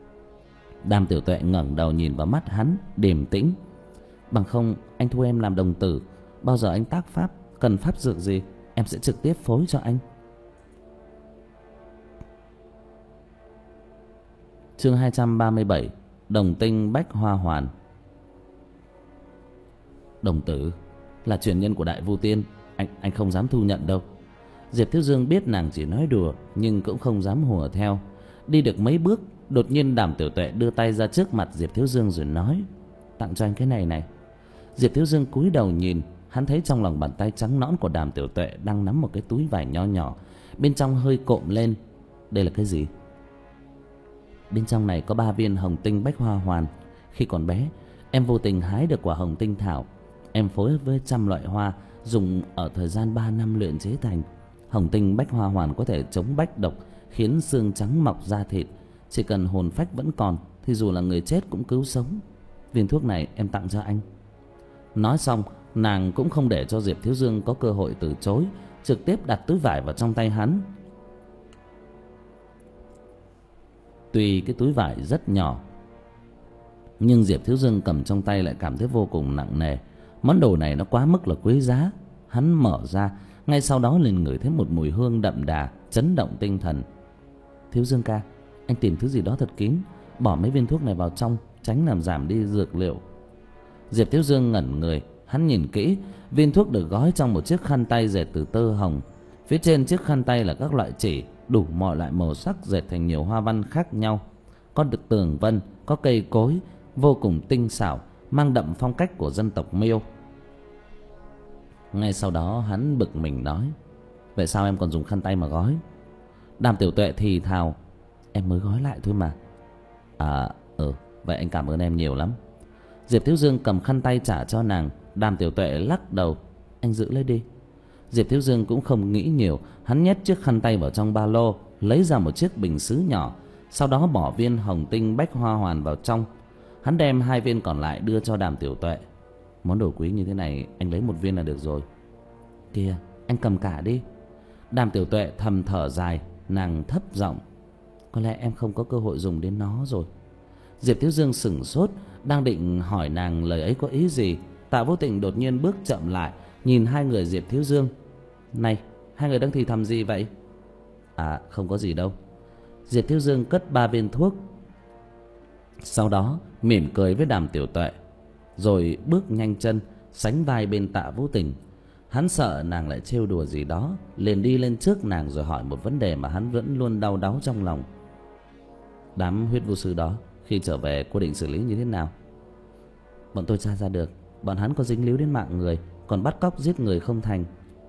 Đàm Tiểu Tuệ ngẩng đầu nhìn vào mắt hắn, điềm tĩnh: bằng không anh thu em làm đồng tử, bao giờ anh tác pháp cần pháp dược gì em sẽ trực tiếp phối cho anh. Chương hai trăm ba mươi bảy: Đồng tinh bách hoa hoàn. Đồng tử là truyền nhân của Đại Vu Tiên, anh anh không dám thu nhận đâu. Diệp Thiếu Dương biết nàng chỉ nói đùa nhưng cũng không dám hùa theo. Đi được mấy bước, đột nhiên Đàm Tiểu Tuệ đưa tay ra trước mặt Diệp Thiếu Dương rồi nói: "Tặng cho anh cái này này." Diệp Thiếu Dương cúi đầu nhìn, hắn thấy trong lòng bàn tay trắng nõn của Đàm Tiểu Tuệ đang nắm một cái túi vải nho nhỏ, bên trong hơi cộm lên. Đây là cái gì? Bên trong này có ba viên hồng tinh bách hoa hoàn. Khi còn bé, em vô tình hái được quả hồng tinh thảo. Em phối hợp với trăm loại hoa, dùng ở thời gian ba năm luyện chế thành. Hồng tinh bách hoa hoàn có thể chống bách độc, khiến xương trắng mọc da thịt. Chỉ cần hồn phách vẫn còn thì dù là người chết cũng cứu sống. Viên thuốc này em tặng cho anh. Nói xong, nàng cũng không để cho Diệp Thiếu Dương có cơ hội từ chối, trực tiếp đặt túi vải vào trong tay hắn. Tuy cái túi vải rất nhỏ, nhưng Diệp Thiếu Dương cầm trong tay lại cảm thấy vô cùng nặng nề. Món đồ này nó quá mức là quý giá. Hắn mở ra, ngay sau đó liền ngửi thấy một mùi hương đậm đà, chấn động tinh thần. Thiếu Dương ca, anh tìm thứ gì đó thật kín, bỏ mấy viên thuốc này vào trong, tránh làm giảm đi dược liệu. Diệp Thiếu Dương ngẩn người, hắn nhìn kỹ, viên thuốc được gói trong một chiếc khăn tay dệt từ tơ hồng. Phía trên chiếc khăn tay là các loại chỉ, đủ mọi loại màu sắc dệt thành nhiều hoa văn khác nhau. Có được tường vân, có cây cối, vô cùng tinh xảo, mang đậm phong cách của dân tộc Miêu. Ngay sau đó hắn bực mình nói: "Vậy sao em còn dùng khăn tay mà gói?" Đàm Tiểu Tuệ thì thào: "Em mới gói lại thôi mà." "À, ừ, vậy anh cảm ơn em nhiều lắm." Diệp Thiếu Dương cầm khăn tay trả cho nàng. Đàm Tiểu Tuệ lắc đầu: "Anh giữ lấy đi." Diệp Thiếu Dương cũng không nghĩ nhiều, hắn nhét chiếc khăn tay vào trong ba lô, lấy ra một chiếc bình sứ nhỏ, sau đó bỏ viên hồng tinh bách hoa hoàn vào trong. Hắn đem hai viên còn lại đưa cho Đàm Tiểu Tuệ. "Món đồ quý như thế này, anh lấy một viên là được rồi." "Kìa, anh cầm cả đi." Đàm Tiểu Tuệ thầm thở dài, nàng thấp giọng: "Có lẽ em không có cơ hội dùng đến nó rồi." Diệp Thiếu Dương sững sốt, đang định hỏi nàng lời ấy có ý gì, Tạ Vô Tình đột nhiên bước chậm lại, nhìn hai người Diệp Thiếu Dương: "Này, hai người đang thì thầm gì vậy?" "À, không có gì đâu." Diệp Thiếu Dương cất ba viên thuốc, sau đó mỉm cười với Đàm Tiểu Tuệ, rồi bước nhanh chân sánh vai bên Tạ Vô Tình. Hắn sợ nàng lại trêu đùa gì đó, liền đi lên trước nàng rồi hỏi một vấn đề mà hắn vẫn luôn đau đáu trong lòng: "Đám huyết vu sư đó khi trở về cô định xử lý như thế nào?" "Bọn tôi tra ra được, bọn hắn có dính líu đến mạng người, còn bắt cóc giết người không thành."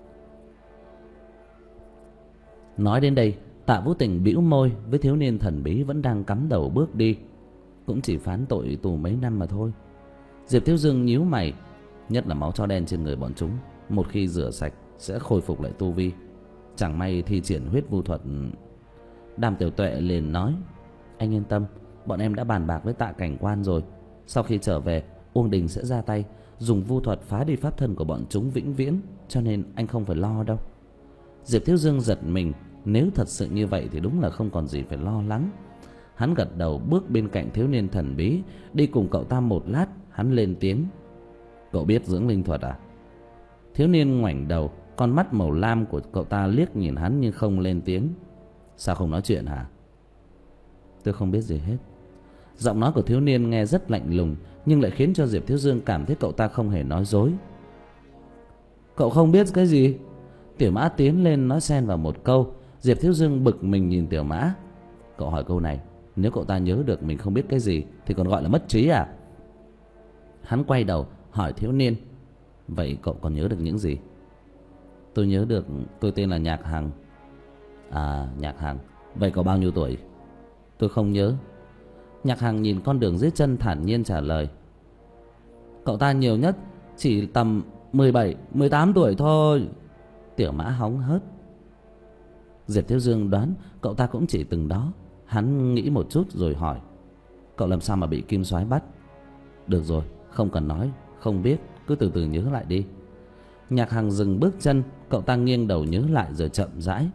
Nói đến đây, Tạ Vũ Tình bĩu môi với thiếu niên thần bí vẫn đang cắm đầu bước đi: "Cũng chỉ phán tội tù mấy năm mà thôi." Diệp Thiếu Dương nhíu mày, nhất là máu chó đen trên người bọn chúng, một khi rửa sạch sẽ khôi phục lại tu vi, chẳng may thi triển huyết vu thuật. Đàm Tiểu Tuệ liền nói: "Anh yên tâm, bọn em đã bàn bạc với Tạ cảnh quan rồi. Sau khi trở về, Uông Đình sẽ ra tay dùng vu thuật phá đi pháp thân của bọn chúng vĩnh viễn, cho nên anh không phải lo đâu." Diệp Thiếu Dương giật mình, nếu thật sự như vậy thì đúng là không còn gì phải lo lắng. Hắn gật đầu bước bên cạnh thiếu niên thần bí, đi cùng cậu ta một lát, hắn lên tiếng: "Cậu biết dưỡng linh thuật à?" Thiếu niên ngoảnh đầu, con mắt màu lam của cậu ta liếc nhìn hắn nhưng không lên tiếng. "Sao không nói chuyện hả?" "Tôi không biết gì hết." Giọng nói của thiếu niên nghe rất lạnh lùng, nhưng lại khiến cho Diệp Thiếu Dương cảm thấy cậu ta không hề nói dối. "Cậu không biết cái gì?" Tiểu Mã tiến lên nói xen vào một câu. Diệp Thiếu Dương bực mình nhìn Tiểu Mã: "Cậu hỏi câu này, nếu cậu ta nhớ được mình không biết cái gì thì còn gọi là mất trí à?" Hắn quay đầu hỏi thiếu niên: "Vậy cậu còn nhớ được những gì?" "Tôi nhớ được tôi tên là Nhạc Hằng." "À, Nhạc Hằng, vậy cậu bao nhiêu tuổi?" "Tôi không nhớ." Nhạc Hằng nhìn con đường dưới chân thản nhiên trả lời: "Cậu ta nhiều nhất chỉ tầm mười bảy, mười tám tuổi thôi." Tiểu Mã hóng hớt. Diệp Thiếu Dương đoán cậu ta cũng chỉ từng đó. Hắn nghĩ một chút rồi hỏi: "Cậu làm sao mà bị Kim Soái bắt?" "Được rồi, không cần nói, không biết, cứ từ từ nhớ lại đi." Nhạc Hằng dừng bước chân, cậu ta nghiêng đầu nhớ lại rồi chậm rãi: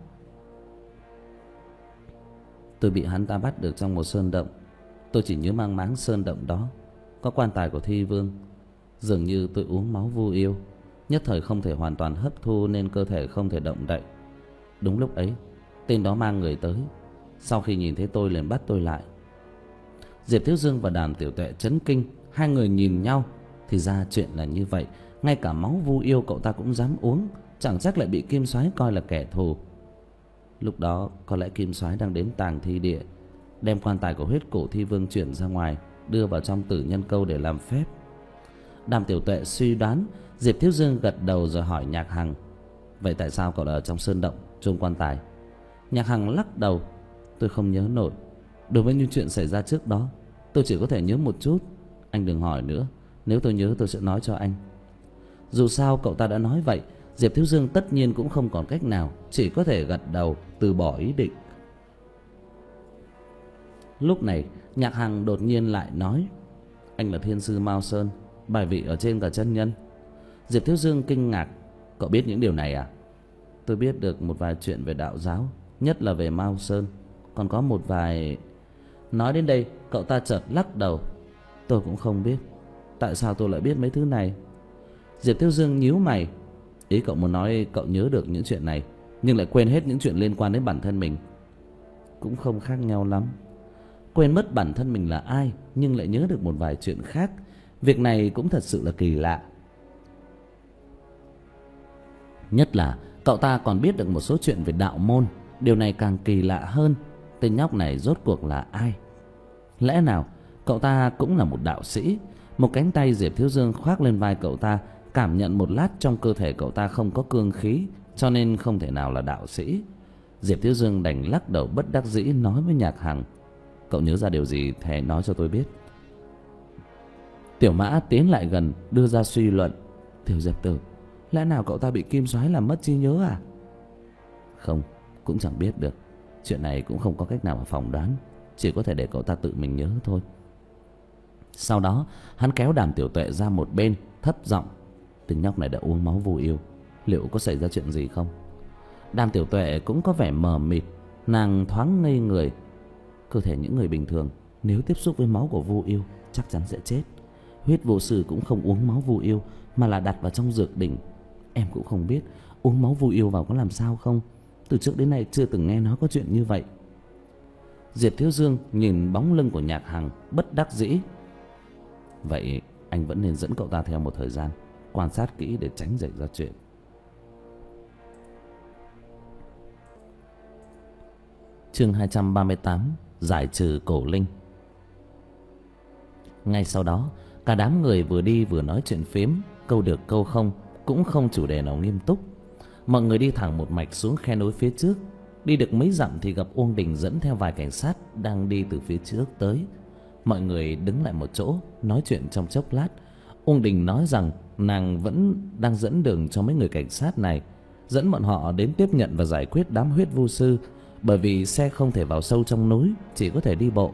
"Tôi bị hắn ta bắt được trong một sơn động. Tôi chỉ nhớ mang máng sơn động đó có quan tài của Thi Vương. Dường như tôi uống máu vu yêu, nhất thời không thể hoàn toàn hấp thu nên cơ thể không thể động đậy. Đúng lúc ấy, tên đó mang người tới. Sau khi nhìn thấy tôi liền bắt tôi lại." Diệp Thiếu Dương và Đàm Tiểu Tuệ chấn kinh, hai người nhìn nhau. Thì ra chuyện là như vậy, ngay cả máu vu yêu cậu ta cũng dám uống, chẳng chắc lại bị Kim Soái coi là kẻ thù. Lúc đó có lẽ Kim Soái đang đến tàng thi địa, đem quan tài của Huyết Cổ Thi Vương chuyển ra ngoài, đưa vào trong Tử Nhân Câu để làm phép. Đàm Tiểu Tuệ suy đoán. Diệp Thiếu Dương gật đầu rồi hỏi Nhạc Hằng: vậy tại sao cậu ở trong sơn động chôn quan tài? Nhạc Hằng lắc đầu: tôi không nhớ nổi. Đối với những chuyện xảy ra trước đó, tôi chỉ có thể nhớ một chút. Anh đừng hỏi nữa, nếu tôi nhớ tôi sẽ nói cho anh. Dù sao cậu ta đã nói vậy, Diệp Thiếu Dương tất nhiên cũng không còn cách nào, chỉ có thể gật đầu từ bỏ ý định. Lúc này Nhạc Hằng đột nhiên lại nói: anh là thiên sư Mao Sơn, bài vị ở trên cả chân nhân. Diệp Thiếu Dương kinh ngạc: cậu biết những điều này à? Tôi biết được một vài chuyện về đạo giáo, nhất là về Mao Sơn, còn có một vài... Nói đến đây cậu ta chợt lắc đầu: tôi cũng không biết. Tại sao tôi lại biết mấy thứ này? Diệp Thiếu Dương nhíu mày: ý cậu muốn nói cậu nhớ được những chuyện này, nhưng lại quên hết những chuyện liên quan đến bản thân mình? Cũng không khác nhau lắm. Quên mất bản thân mình là ai, nhưng lại nhớ được một vài chuyện khác. Việc này cũng thật sự là kỳ lạ. Nhất là cậu ta còn biết được một số chuyện về đạo môn. Điều này càng kỳ lạ hơn. Tên nhóc này rốt cuộc là ai? Lẽ nào cậu ta cũng là một đạo sĩ? Một cánh tay Diệp Thiếu Dương khoác lên vai cậu ta, cảm nhận một lát trong cơ thể cậu ta không có cương khí, cho nên không thể nào là đạo sĩ. Diệp Thiếu Dương đành lắc đầu bất đắc dĩ nói với Nhạc Hằng: cậu nhớ ra điều gì thề nói cho tôi biết. Tiểu Mã tiến lại gần đưa ra suy luận: Tiểu Diệp Tử, lẽ nào cậu ta bị Kim Soái làm mất trí nhớ à? Không, cũng chẳng biết được. Chuyện này cũng không có cách nào mà phỏng đoán, chỉ có thể để cậu ta tự mình nhớ thôi. Sau đó hắn kéo Đàm Tiểu Tuệ ra một bên, thấp giọng: tên nhóc này đã uống máu vu yêu, liệu có xảy ra chuyện gì không? Đàm Tiểu Tuệ cũng có vẻ mờ mịt, nàng thoáng ngây người. Cơ thể những người bình thường nếu tiếp xúc với máu của vu yêu chắc chắn sẽ chết. Huyết Vô Sư cũng không uống máu vu yêu, mà là đặt vào trong dược đỉnh. Em cũng không biết uống máu vu yêu vào có làm sao không. Từ trước đến nay chưa từng nghe nói có chuyện như vậy. Diệp Thiếu Dương nhìn bóng lưng của Nhạc Hằng bất đắc dĩ: vậy anh vẫn nên dẫn cậu ta theo một thời gian, quan sát kỹ để tránh xảy ra chuyện. Chương hai trăm ba mươi tám: giải trừ cổ linh. Ngay sau đó, cả đám người vừa đi vừa nói chuyện phiếm, câu được câu không, cũng không chủ đề nào nghiêm túc. Mọi người đi thẳng một mạch xuống khe núi phía trước. Đi được mấy dặm thì gặp Uông Đình dẫn theo vài cảnh sát đang đi từ phía trước tới. Mọi người đứng lại một chỗ nói chuyện trong chốc lát. Uông Đình nói rằng nàng vẫn đang dẫn đường cho mấy người cảnh sát này, dẫn bọn họ đến tiếp nhận và giải quyết đám huyết vu sư, bởi vì xe không thể vào sâu trong núi, chỉ có thể đi bộ.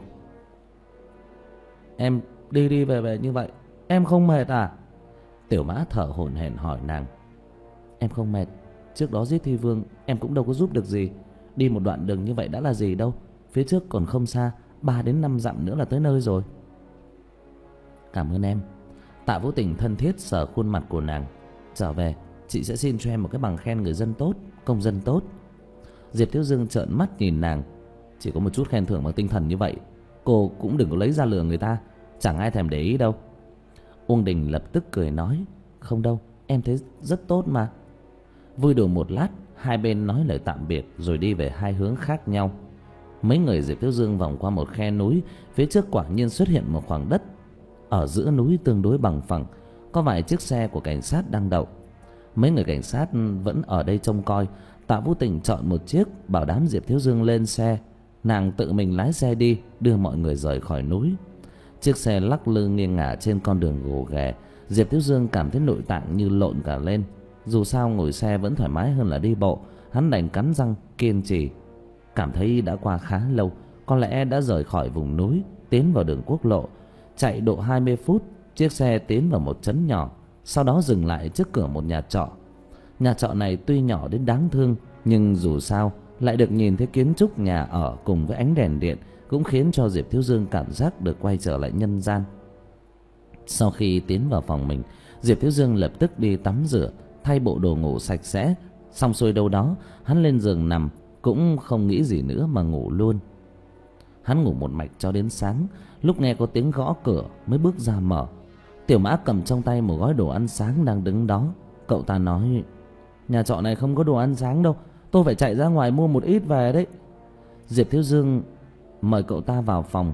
Em đi đi về về như vậy, em không mệt à? Tiểu Mã thở hổn hển hỏi nàng. Em không mệt, trước đó giết Thi Vương em cũng đâu có giúp được gì. Đi một đoạn đường như vậy đã là gì đâu, phía trước còn không xa, ba đến năm dặm nữa là tới nơi rồi. Cảm ơn em. Tạ Vũ Tình thân thiết sờ khuôn mặt của nàng. Trở về chị sẽ xin cho em một cái bằng khen người dân tốt, công dân tốt. Diệp Thiếu Dương trợn mắt nhìn nàng. Chỉ có một chút khen thưởng bằng tinh thần như vậy, cô cũng đừng có lấy ra lừa người ta, chẳng ai thèm để ý đâu. Uông Đình lập tức cười nói: không đâu, em thấy rất tốt mà. Vui đùa một lát, hai bên nói lời tạm biệt rồi đi về hai hướng khác nhau. Mấy người Diệp Thiếu Dương vòng qua một khe núi, phía trước quả nhiên xuất hiện một khoảng đất. Ở giữa núi tương đối bằng phẳng, có vài chiếc xe của cảnh sát đang đậu. Mấy người cảnh sát vẫn ở đây trông coi. Tạ Vũ Tình chọn một chiếc, bảo đám Diệp Thiếu Dương lên xe. Nàng tự mình lái xe đi, đưa mọi người rời khỏi núi. Chiếc xe lắc lư nghiêng ngả trên con đường gồ ghề. Diệp Thiếu Dương cảm thấy nội tạng như lộn cả lên. Dù sao ngồi xe vẫn thoải mái hơn là đi bộ. Hắn đành cắn răng kiên trì. Cảm thấy đã qua khá lâu, có lẽ đã rời khỏi vùng núi, tiến vào đường quốc lộ. Chạy độ hai mươi phút, chiếc xe tiến vào một trấn nhỏ, sau đó dừng lại trước cửa một nhà trọ. Nhà trọ này tuy nhỏ đến đáng thương, nhưng dù sao lại được nhìn thấy kiến trúc nhà ở cùng với ánh đèn điện, cũng khiến cho Diệp Thiếu Dương cảm giác được quay trở lại nhân gian. Sau khi tiến vào phòng mình, Diệp Thiếu Dương lập tức đi tắm rửa, thay bộ đồ ngủ sạch sẽ. Xong xuôi đâu đó, hắn lên giường nằm, cũng không nghĩ gì nữa mà ngủ luôn. Hắn ngủ một mạch cho đến sáng, lúc nghe có tiếng gõ cửa mới bước ra mở. Tiểu Mã cầm trong tay một gói đồ ăn sáng đang đứng đó. Cậu ta nói: nhà trọ này không có đồ ăn sáng đâu, tôi phải chạy ra ngoài mua một ít về đấy. Diệp Thiếu Dương mời cậu ta vào phòng.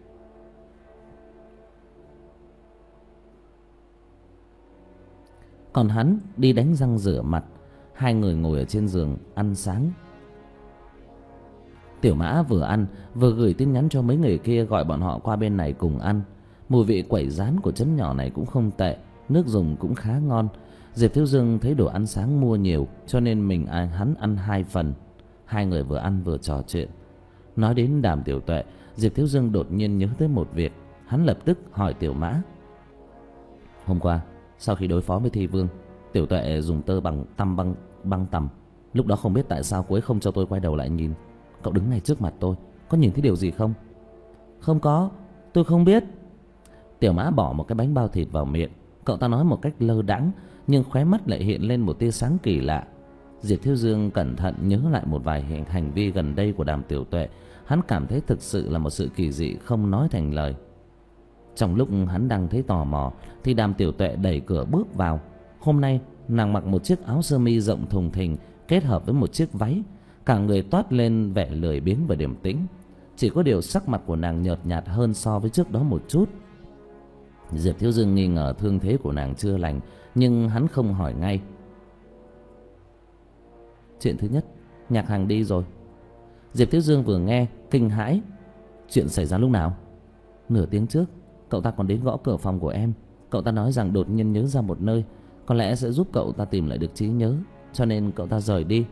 Còn hắn đi đánh răng rửa mặt. Hai người ngồi ở trên giường ăn sáng. Tiểu Mã vừa ăn vừa gửi tin nhắn cho mấy người kia gọi bọn họ qua bên này cùng ăn. Mùi vị quẩy rán của trấn nhỏ này cũng không tệ, nước dùng cũng khá ngon. Diệp Thiếu Dương thấy đồ ăn sáng mua nhiều cho nên mình hắn ăn hai phần. Hai người vừa ăn vừa trò chuyện. Nói đến Đàm Tiểu Tuệ, Diệp Thiếu Dương đột nhiên nhớ tới một việc. Hắn lập tức hỏi Tiểu Mã: hôm qua sau khi đối phó với Thi Vương, Tiểu Tuệ dùng tơ bằng tăm băng băng tằm. Lúc đó không biết tại sao cô ấy không cho tôi quay đầu lại nhìn. Cậu đứng ngay trước mặt tôi, có nhìn thấy điều gì không? Không có, tôi không biết. Tiểu Mã bỏ một cái bánh bao thịt vào miệng. Cậu ta nói một cách lơ đãng, nhưng khóe mắt lại hiện lên một tia sáng kỳ lạ. Diệp Thiếu Dương cẩn thận nhớ lại một vài hành, hành vi gần đây của Đàm Tiểu Tuệ. Hắn cảm thấy thực sự là một sự kỳ dị không nói thành lời. Trong lúc hắn đang thấy tò mò thì Đàm Tiểu Tuệ đẩy cửa bước vào. Hôm nay nàng mặc một chiếc áo sơ mi rộng thùng thình kết hợp với một chiếc váy, cả người toát lên vẻ lười biếng và điềm tĩnh. Chỉ có điều sắc mặt của nàng nhợt nhạt hơn so với trước đó một chút. Diệp Thiếu Dương nghi ngờ thương thế của nàng chưa lành, nhưng hắn không hỏi ngay. Chuyện thứ nhất, Nhạc Hằng đi rồi. Diệp Thiếu Dương vừa nghe kinh hãi. Chuyện xảy ra lúc nào? Nửa tiếng trước, cậu ta còn đến gõ cửa phòng của em. Cậu ta nói rằng đột nhiên nhớ ra một nơi có lẽ sẽ giúp cậu ta tìm lại được trí nhớ, cho nên cậu ta rời đi.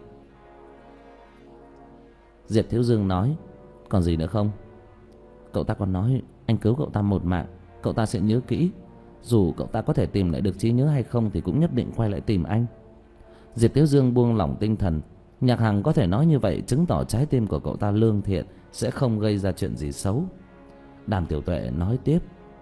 Diệp Thiếu Dương nói: còn gì nữa không? Cậu ta còn nói anh cứu cậu ta một mạng, cậu ta sẽ nhớ kỹ. Dù cậu ta có thể tìm lại được trí nhớ hay không thì cũng nhất định quay lại tìm anh. Diệp Thiếu Dương buông lỏng tinh thần. Nhạc Hằng có thể nói như vậy chứng tỏ trái tim của cậu ta lương thiện, sẽ không gây ra chuyện gì xấu. Đàm Tiểu Tuệ nói tiếp: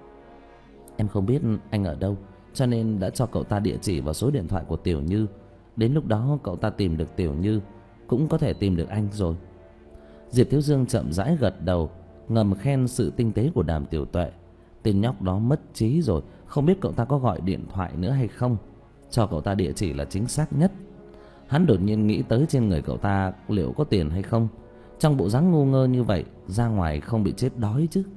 em không biết anh ở đâu, cho nên đã cho cậu ta địa chỉ và số điện thoại của Tiểu Như. Đến lúc đó cậu ta tìm được Tiểu Như, cũng có thể tìm được anh rồi. Diệp Thiếu Dương chậm rãi gật đầu, ngầm khen sự tinh tế của Đàm Tiểu Tuệ. Tên nhóc đó mất trí rồi, không biết cậu ta có gọi điện thoại nữa hay không. Cho cậu ta địa chỉ là chính xác nhất. Hắn đột nhiên nghĩ tới trên người cậu ta liệu có tiền hay không. Trong bộ dáng ngu ngơ như vậy, ra ngoài không bị chết đói chứ.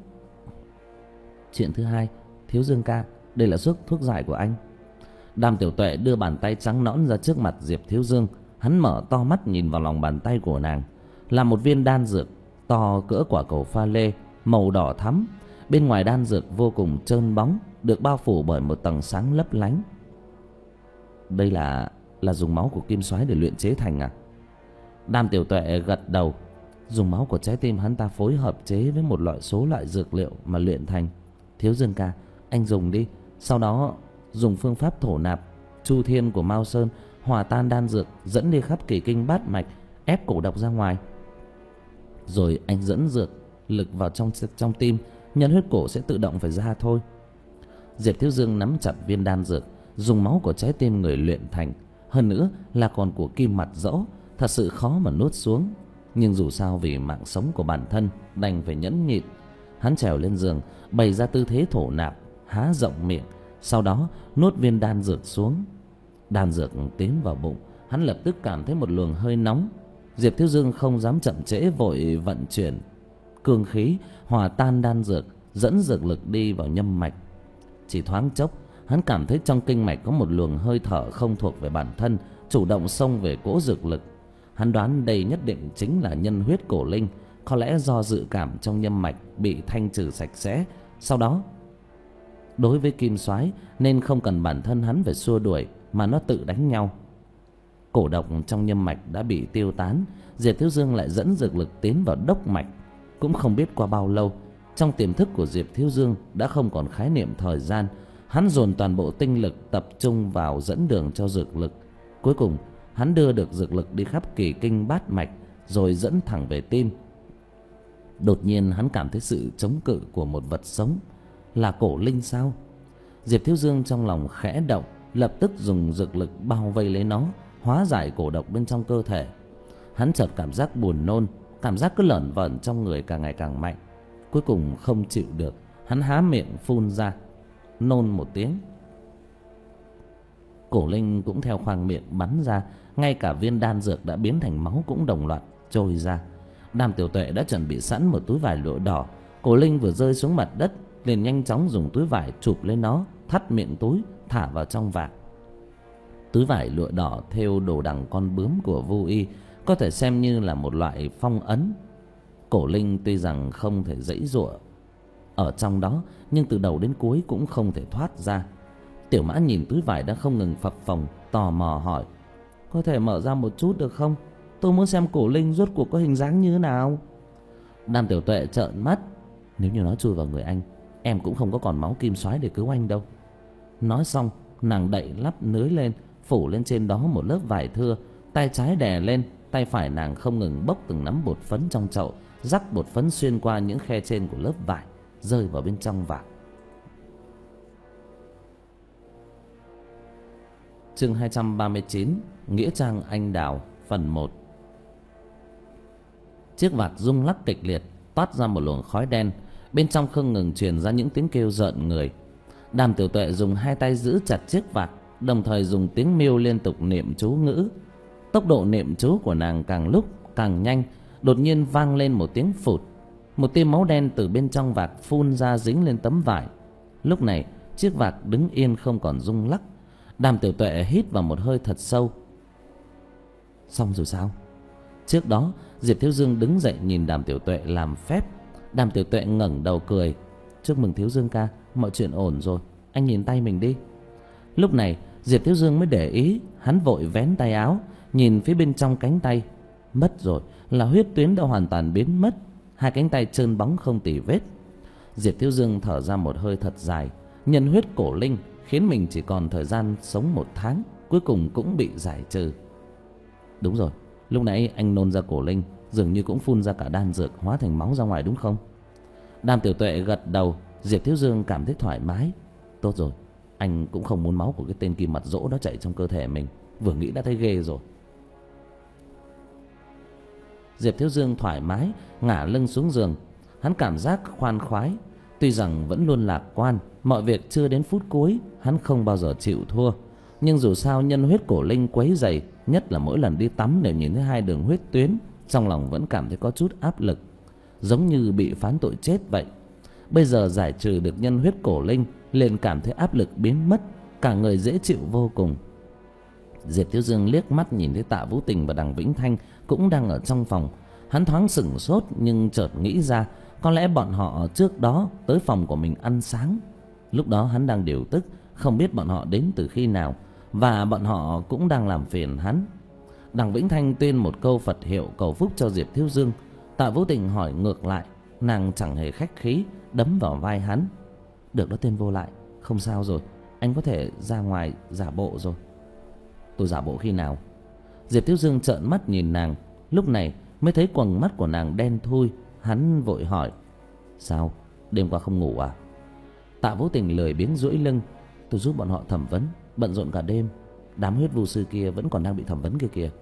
Chuyện thứ hai, Thiếu Dương ca, đây là thuốc thuốc giải của anh. Đàm Tiểu Tuệ đưa bàn tay trắng nõn ra trước mặt Diệp Thiếu Dương. Hắn mở to mắt nhìn vào lòng bàn tay của nàng. Là một viên đan dược to cỡ quả cầu pha lê, màu đỏ thắm. Bên ngoài đan dược vô cùng trơn bóng, được bao phủ bởi một tầng sáng lấp lánh. Đây là là dùng máu của kim soái để luyện chế thành à? Đàm Tiểu Tuệ gật đầu. Dùng máu của trái tim hắn ta phối hợp chế với một loại số loại dược liệu mà luyện thành. Thiếu Dương ca, anh dùng đi. Sau đó dùng phương pháp thổ nạp chu thiên của Mao Sơn, hòa tan đan dược, dẫn đi khắp kỳ kinh bát mạch, ép cổ độc ra ngoài. Rồi anh dẫn dược lực vào trong trong tim, nhân huyết cổ sẽ tự động phải ra thôi. Diệp Thiếu Dương nắm chặt viên đan dược, dùng máu của trái tim người luyện thành, hơn nữa là còn của kim mặt dỗ, thật sự khó mà nuốt xuống. Nhưng dù sao vì mạng sống của bản thân, đành phải nhẫn nhịn. Hắn trèo lên giường, bày ra tư thế thổ nạp, há rộng miệng, sau đó nuốt viên đan dược xuống. Đan dược tiến vào bụng, hắn lập tức cảm thấy một luồng hơi nóng. Diệp Thiếu Dương không dám chậm trễ, vội vận chuyển cương khí, hòa tan đan dược, dẫn dược lực đi vào nhâm mạch. Chỉ thoáng chốc, hắn cảm thấy trong kinh mạch có một luồng hơi thở không thuộc về bản thân, chủ động xông về cỗ dược lực. Hắn đoán đây nhất định chính là nhân huyết cổ linh, có lẽ do dự cảm trong nhâm mạch bị thanh trừ sạch sẽ. Sau đó, đối với kim soái nên không cần bản thân hắn phải xua đuổi, mà nó tự đánh nhau. Cổ độc trong nhâm mạch đã bị tiêu tán, Diệp Thiếu Dương lại dẫn dược lực tiến vào đốc mạch. Cũng không biết qua bao lâu, trong tiềm thức của Diệp Thiếu Dương đã không còn khái niệm thời gian. Hắn dồn toàn bộ tinh lực tập trung vào dẫn đường cho dược lực. Cuối cùng, hắn đưa được dược lực đi khắp kỳ kinh bát mạch, rồi dẫn thẳng về tim. Đột nhiên hắn cảm thấy sự chống cự của một vật sống. Là cổ linh sao? Diệp Thiếu Dương trong lòng khẽ động, lập tức dùng dược lực bao vây lấy nó, hóa giải cổ độc bên trong cơ thể. Hắn chợt cảm giác buồn nôn, cảm giác cứ lởn vởn trong người càng ngày càng mạnh. Cuối cùng không chịu được, hắn há miệng phun ra. nôn một tiếng. Cổ linh cũng theo khoang miệng bắn ra, ngay cả viên đan dược đã biến thành máu cũng đồng loạt trôi ra. Đàm Tiểu Tuệ đã chuẩn bị sẵn một túi vải lụa đỏ. Cổ linh vừa rơi xuống mặt đất liền nhanh chóng dùng túi vải chụp lên nó, thắt miệng túi, thả vào trong vạc. Túi vải lụa đỏ thêu đồ đằng con bướm của Vô Y, có thể xem như là một loại phong ấn. Cổ linh tuy rằng không thể giãy giụa ở trong đó, nhưng từ đầu đến cuối cũng không thể thoát ra. Tiểu Mã nhìn túi vải đang không ngừng phập phồng, tò mò hỏi: có thể mở ra một chút được không? Tôi muốn xem cổ linh rốt cuộc có hình dáng như thế nào. Đàm Tiểu Tuệ trợn mắt: nếu như nó chui vào người anh, em cũng không có còn máu kim xoáy để cứu anh đâu. Nói xong, nàng đậy lắp nới lên, phủ lên trên đó một lớp vải thưa. Tay trái đè lên, tay phải nàng không ngừng bốc từng nắm bột phấn trong chậu, rắc bột phấn xuyên qua những khe trên của lớp vải, rơi vào bên trong vải. Chương hai trăm ba mươi chín, Nghĩa trang anh đào, phần một. Chiếc vạc rung lắc kịch liệt, toát ra một luồng khói đen, bên trong không ngừng truyền ra những tiếng kêu rợn người. Đàm Tiểu Tuệ dùng hai tay giữ chặt chiếc vạc, đồng thời dùng tiếng miêu liên tục niệm chú ngữ. Tốc độ niệm chú của nàng càng lúc càng nhanh. Đột nhiên vang lên một tiếng phụt, một tia máu đen từ bên trong vạc phun ra dính lên tấm vải. Lúc này chiếc vạc đứng yên không còn rung lắc. Đàm Tiểu Tuệ hít vào một hơi thật sâu. Xong rồi sao? Trước đó Diệp Thiếu Dương đứng dậy nhìn Đàm Tiểu Tuệ làm phép. Đàm Tiểu Tuệ ngẩng đầu cười: chúc mừng Thiếu Dương ca, mọi chuyện ổn rồi, anh nhìn tay mình đi. Lúc này Diệp Thiếu Dương mới để ý, hắn vội vén tay áo, nhìn phía bên trong cánh tay. Mất rồi, là huyết tuyến đã hoàn toàn biến mất, hai cánh tay trơn bóng không tì vết. Diệp Thiếu Dương thở ra một hơi thật dài. Nhân huyết cổ linh khiến mình chỉ còn thời gian sống một tháng, cuối cùng cũng bị giải trừ. Đúng rồi, lúc nãy anh nôn ra cổ linh, dường như cũng phun ra cả đan dược hóa thành máu ra ngoài đúng không? Đàm Tiểu Tuệ gật đầu. Diệp Thiếu Dương cảm thấy thoải mái. Tốt rồi, anh cũng không muốn máu của cái tên Kim Mặt Dỗ đó chạy trong cơ thể mình, vừa nghĩ đã thấy ghê rồi. Diệp Thiếu Dương thoải mái ngả lưng xuống giường. Hắn cảm giác khoan khoái. Tuy rằng vẫn luôn lạc quan, mọi việc chưa đến phút cuối, hắn không bao giờ chịu thua. Nhưng dù sao nhân huyết cổ linh quấy rầy, nhất là mỗi lần đi tắm đều nhìn thấy hai đường huyết tuyến, trong lòng vẫn cảm thấy có chút áp lực, giống như bị phán tội chết vậy. Bây giờ giải trừ được nhân huyết cổ linh, liền cảm thấy áp lực biến mất, cả người dễ chịu vô cùng. Diệp Thiếu Dương liếc mắt nhìn thấy Tạ Vũ Tình và Đằng Vĩnh Thanh cũng đang ở trong phòng. Hắn thoáng sửng sốt, nhưng chợt nghĩ ra có lẽ bọn họ trước đó tới phòng của mình ăn sáng. Lúc đó hắn đang điều tức, không biết bọn họ đến từ khi nào, và bọn họ cũng đang làm phiền hắn. Đằng Vĩnh Thanh tuyên một câu Phật hiệu cầu phúc cho Diệp Thiếu Dương. Tạ Vũ Tình hỏi ngược lại, nàng chẳng hề khách khí, đấm vào vai hắn: được đó tên vô lại, không sao rồi, anh có thể ra ngoài giả bộ rồi. Tôi giả bộ khi nào? Diệp Thiếu Dương trợn mắt nhìn nàng, lúc này mới thấy quầng mắt của nàng đen thui. Hắn vội hỏi: sao, đêm qua không ngủ à? Tạ Vũ Tình lười biếng duỗi lưng: tôi giúp bọn họ thẩm vấn, bận rộn cả đêm. Đám huyết vu sư kia vẫn còn đang bị thẩm vấn kia kìa.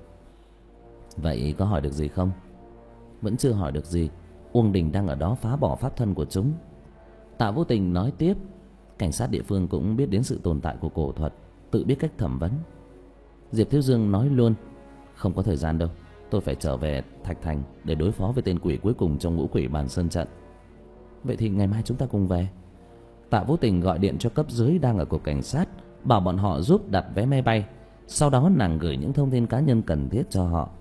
Vậy có hỏi được gì không? Vẫn chưa hỏi được gì. Uông Đình đang ở đó phá bỏ pháp thân của chúng. Tạ Vũ Tình nói tiếp: cảnh sát địa phương cũng biết đến sự tồn tại của cổ thuật, tự biết cách thẩm vấn. Diệp Thiếu Dương nói luôn: không có thời gian đâu, tôi phải trở về Thạch Thành để đối phó với tên quỷ cuối cùng trong ngũ quỷ bàn sơn trận. Vậy thì ngày mai chúng ta cùng về. Tạ Vũ Tình gọi điện cho cấp dưới đang ở cục cảnh sát, bảo bọn họ giúp đặt vé máy bay. Sau đó nàng gửi những thông tin cá nhân cần thiết cho họ.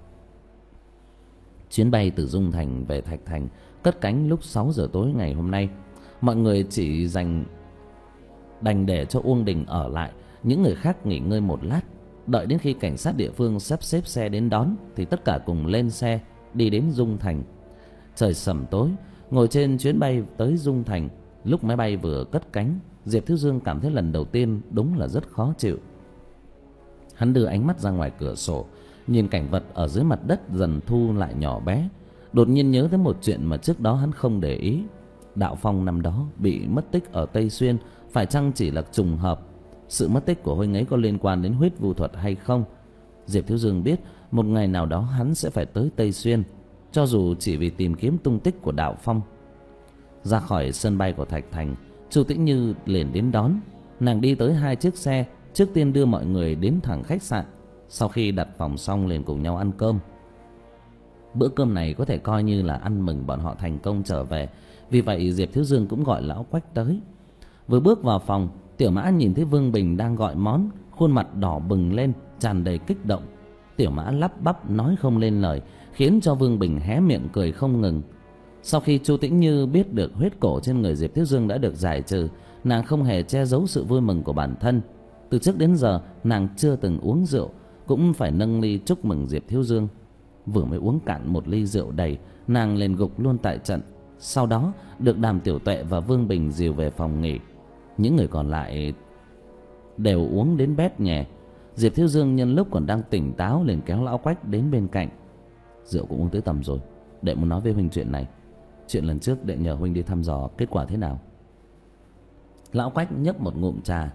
Chuyến bay từ Dung Thành về Thạch Thành cất cánh lúc sáu giờ tối ngày hôm nay. Mọi người chỉ dành đành để cho Uông Đình ở lại, những người khác nghỉ ngơi một lát. Đợi đến khi cảnh sát địa phương sắp xếp xe đến đón thì tất cả cùng lên xe đi đến Dung Thành. Trời sẩm tối, ngồi trên chuyến bay tới Dung Thành, lúc máy bay vừa cất cánh, Diệp Thiếu Dương cảm thấy lần đầu tiên đúng là rất khó chịu. Hắn đưa ánh mắt ra ngoài cửa sổ, nhìn cảnh vật ở dưới mặt đất dần thu lại nhỏ bé. Đột nhiên nhớ tới một chuyện mà trước đó hắn không để ý. Đạo Phong năm đó bị mất tích ở Tây Xuyên, phải chăng chỉ là trùng hợp? Sự mất tích của huynh ấy có liên quan đến huyết vu thuật hay không? Diệp Thiếu Dương biết một ngày nào đó hắn sẽ phải tới Tây Xuyên, cho dù chỉ vì tìm kiếm tung tích của Đạo Phong. Ra khỏi sân bay của Thạch Thành, Chu Tĩnh Như liền đến đón. Nàng đi tới hai chiếc xe, trước tiên đưa mọi người đến thẳng khách sạn. Sau khi đặt phòng xong liền cùng nhau ăn cơm. Bữa cơm này có thể coi như là ăn mừng bọn họ thành công trở về. Vì vậy Diệp Thiếu Dương cũng gọi Lão Quách tới. Vừa bước vào phòng, Tiểu Mã nhìn thấy Vương Bình đang gọi món, khuôn mặt đỏ bừng lên, tràn đầy kích động. Tiểu Mã lắp bắp nói không lên lời, khiến cho Vương Bình hé miệng cười không ngừng. Sau khi Chu Tĩnh Như biết được huyết cổ trên người Diệp Thiếu Dương đã được giải trừ, nàng không hề che giấu sự vui mừng của bản thân. Từ trước đến giờ nàng chưa từng uống rượu, cũng phải nâng ly chúc mừng Diệp Thiếu Dương. Vừa mới uống cạn một ly rượu đầy, nàng liền gục luôn tại trận. Sau đó được Đàm Tiểu Tuệ và Vương Bình dìu về phòng nghỉ. Những người còn lại đều uống đến bét nhè. Diệp Thiếu Dương nhân lúc còn đang tỉnh táo liền kéo Lão Quách đến bên cạnh. Rượu cũng uống tới tầm rồi, đệ muốn nói với huynh chuyện này. Chuyện lần trước đệ nhờ huynh đi thăm dò, kết quả thế nào? Lão Quách nhấp một ngụm trà,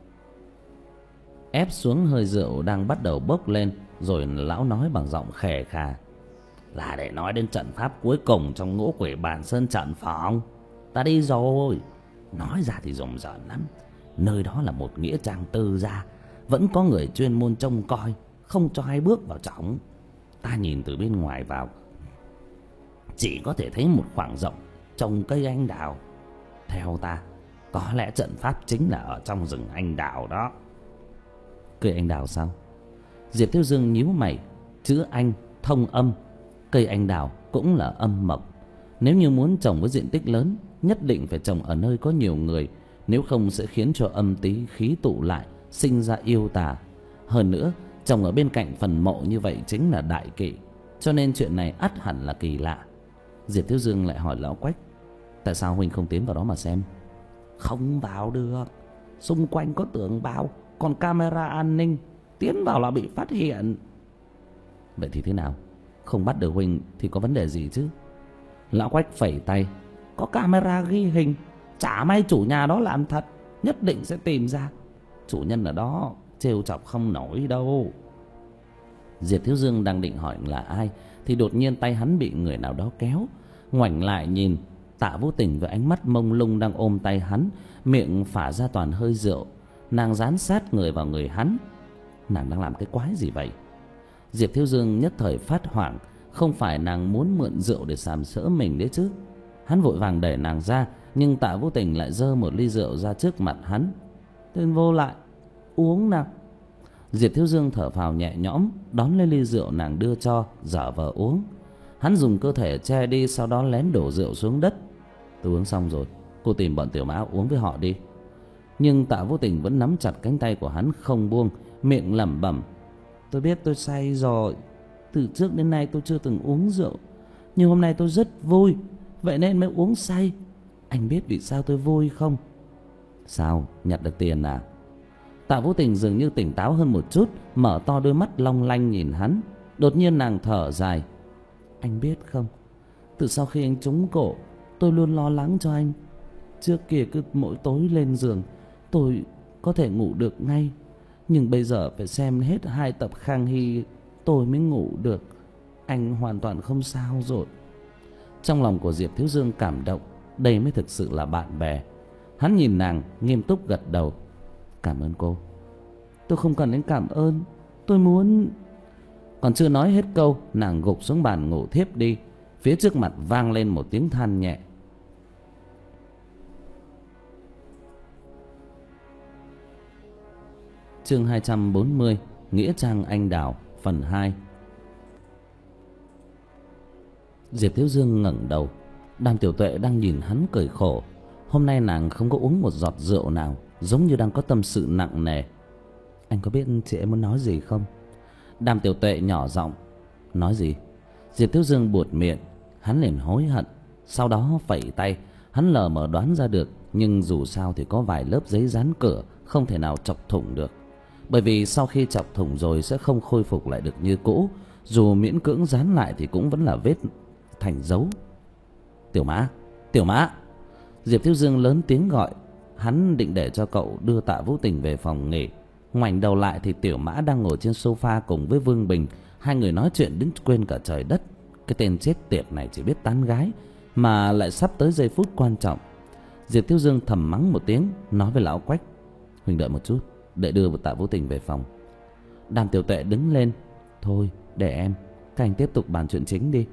ép xuống hơi rượu đang bắt đầu bốc lên, rồi lão nói bằng giọng khè khà: là để nói đến trận pháp cuối cùng trong Ngũ Quỷ Bản Sơn trận phòng. Ta đi rồi. Nói ra thì rùng rợn lắm. Nơi đó là một nghĩa trang tư gia, vẫn có người chuyên môn trông coi, không cho ai bước vào trong. Ta nhìn từ bên ngoài vào, chỉ có thể thấy một khoảng rộng trồng cây anh đào. Theo ta, có lẽ trận pháp chính là ở trong rừng anh đào đó. Cây anh đào sao? Diệp Thiếu Dương nhíu mày. Chữ anh thông âm, cây anh đào cũng là âm mộc. Nếu như muốn trồng với diện tích lớn, nhất định phải trồng ở nơi có nhiều người, nếu không sẽ khiến cho âm tí khí tụ lại, sinh ra yêu tà. Hơn nữa, trồng ở bên cạnh phần mộ như vậy chính là đại kỵ, cho nên chuyện này ắt hẳn là kỳ lạ. Diệp Thiếu Dương lại hỏi Lão Quách: tại sao huynh không tiến vào đó mà xem? Không vào được, xung quanh có tường bao, còn camera an ninh, tiến vào là bị phát hiện. Vậy thì thế nào? Không bắt được huynh thì có vấn đề gì chứ? Lão Quách phẩy tay: có camera ghi hình, chả may chủ nhà đó làm thật, nhất định sẽ tìm ra. Chủ nhân ở đó trêu chọc không nổi đâu. Diệp Thiếu Dương đang định hỏi là ai, thì đột nhiên tay hắn bị người nào đó kéo. Ngoảnh lại nhìn, Tạ Vô Tình với ánh mắt mông lung đang ôm tay hắn, miệng phả ra toàn hơi rượu. Nàng dán sát người vào người hắn. Nàng đang làm cái quái gì vậy? Diệp Thiếu Dương nhất thời phát hoảng. Không phải nàng muốn mượn rượu để sàm sỡ mình đấy chứ? Hắn vội vàng đẩy nàng ra, nhưng Tạ Vô Tình lại giơ một ly rượu ra trước mặt hắn. Tên vô lại, uống nào. Diệp Thiếu Dương thở phào nhẹ nhõm, đón lấy ly rượu nàng đưa cho, dở vờ uống. Hắn dùng cơ thể che đi, sau đó lén đổ rượu xuống đất. Tôi uống xong rồi, cô tìm bọn Tiểu Mã uống với họ đi. Nhưng Tạ Vô Tình vẫn nắm chặt cánh tay của hắn không buông, miệng lẩm bẩm: tôi biết tôi say rồi. Từ trước đến nay tôi chưa từng uống rượu, nhưng hôm nay tôi rất vui, vậy nên mới uống say. Anh biết vì sao tôi vui không? Sao, nhặt được tiền à? Tạ Vô Tình dường như tỉnh táo hơn một chút, mở to đôi mắt long lanh nhìn hắn. Đột nhiên nàng thở dài: anh biết không, từ sau khi anh trúng cổ, tôi luôn lo lắng cho anh. Trước kia cứ mỗi tối lên giường tôi có thể ngủ được ngay, nhưng bây giờ phải xem hết hai tập Khang Hy tôi mới ngủ được. Anh hoàn toàn không sao rồi. Trong lòng của Diệp Thiếu Dương cảm động, đây mới thực sự là bạn bè. Hắn nhìn nàng nghiêm túc gật đầu: cảm ơn cô. Tôi không cần anh cảm ơn, tôi muốn... Còn chưa nói hết câu, nàng gục xuống bàn ngủ thiếp đi. Phía trước mặt vang lên một tiếng than nhẹ. Chương hai trăm bốn mươi, Nghĩa trang anh đào, phần hai. Diệp Thiếu Dương ngẩng đầu. Đàm Tiểu Tuệ đang nhìn hắn cười khổ. Hôm nay nàng không có uống một giọt rượu nào, giống như đang có tâm sự nặng nề. Anh có biết chị em muốn nói gì không? Đàm Tiểu Tuệ nhỏ giọng: nói gì? Diệp Thiếu Dương buột miệng. Hắn liền hối hận. Sau đó phẩy tay. Hắn lờ mờ đoán ra được, nhưng dù sao thì có vài lớp giấy dán cửa, không thể nào chọc thủng được. Bởi vì sau khi chọc thủng rồi sẽ không khôi phục lại được như cũ. Dù miễn cưỡng dán lại thì cũng vẫn là vết thành dấu. Tiểu Mã, Tiểu Mã. Diệp Thiếu Dương lớn tiếng gọi. Hắn định để cho cậu đưa Tạ Vũ Tình về phòng nghỉ. Ngoảnh đầu lại thì Tiểu Mã đang ngồi trên sofa cùng với Vương Bình. Hai người nói chuyện đến quên cả trời đất. Cái tên chết tiệt này chỉ biết tán gái, mà lại sắp tới giây phút quan trọng. Diệp Thiếu Dương thầm mắng một tiếng, nói với lão Quách: Huynh đợi một chút, để đưa Tạ Vũ Tình về phòng. Đàm Tiểu Tuệ đứng lên: Thôi để em, các anh tiếp tục bàn chuyện chính đi.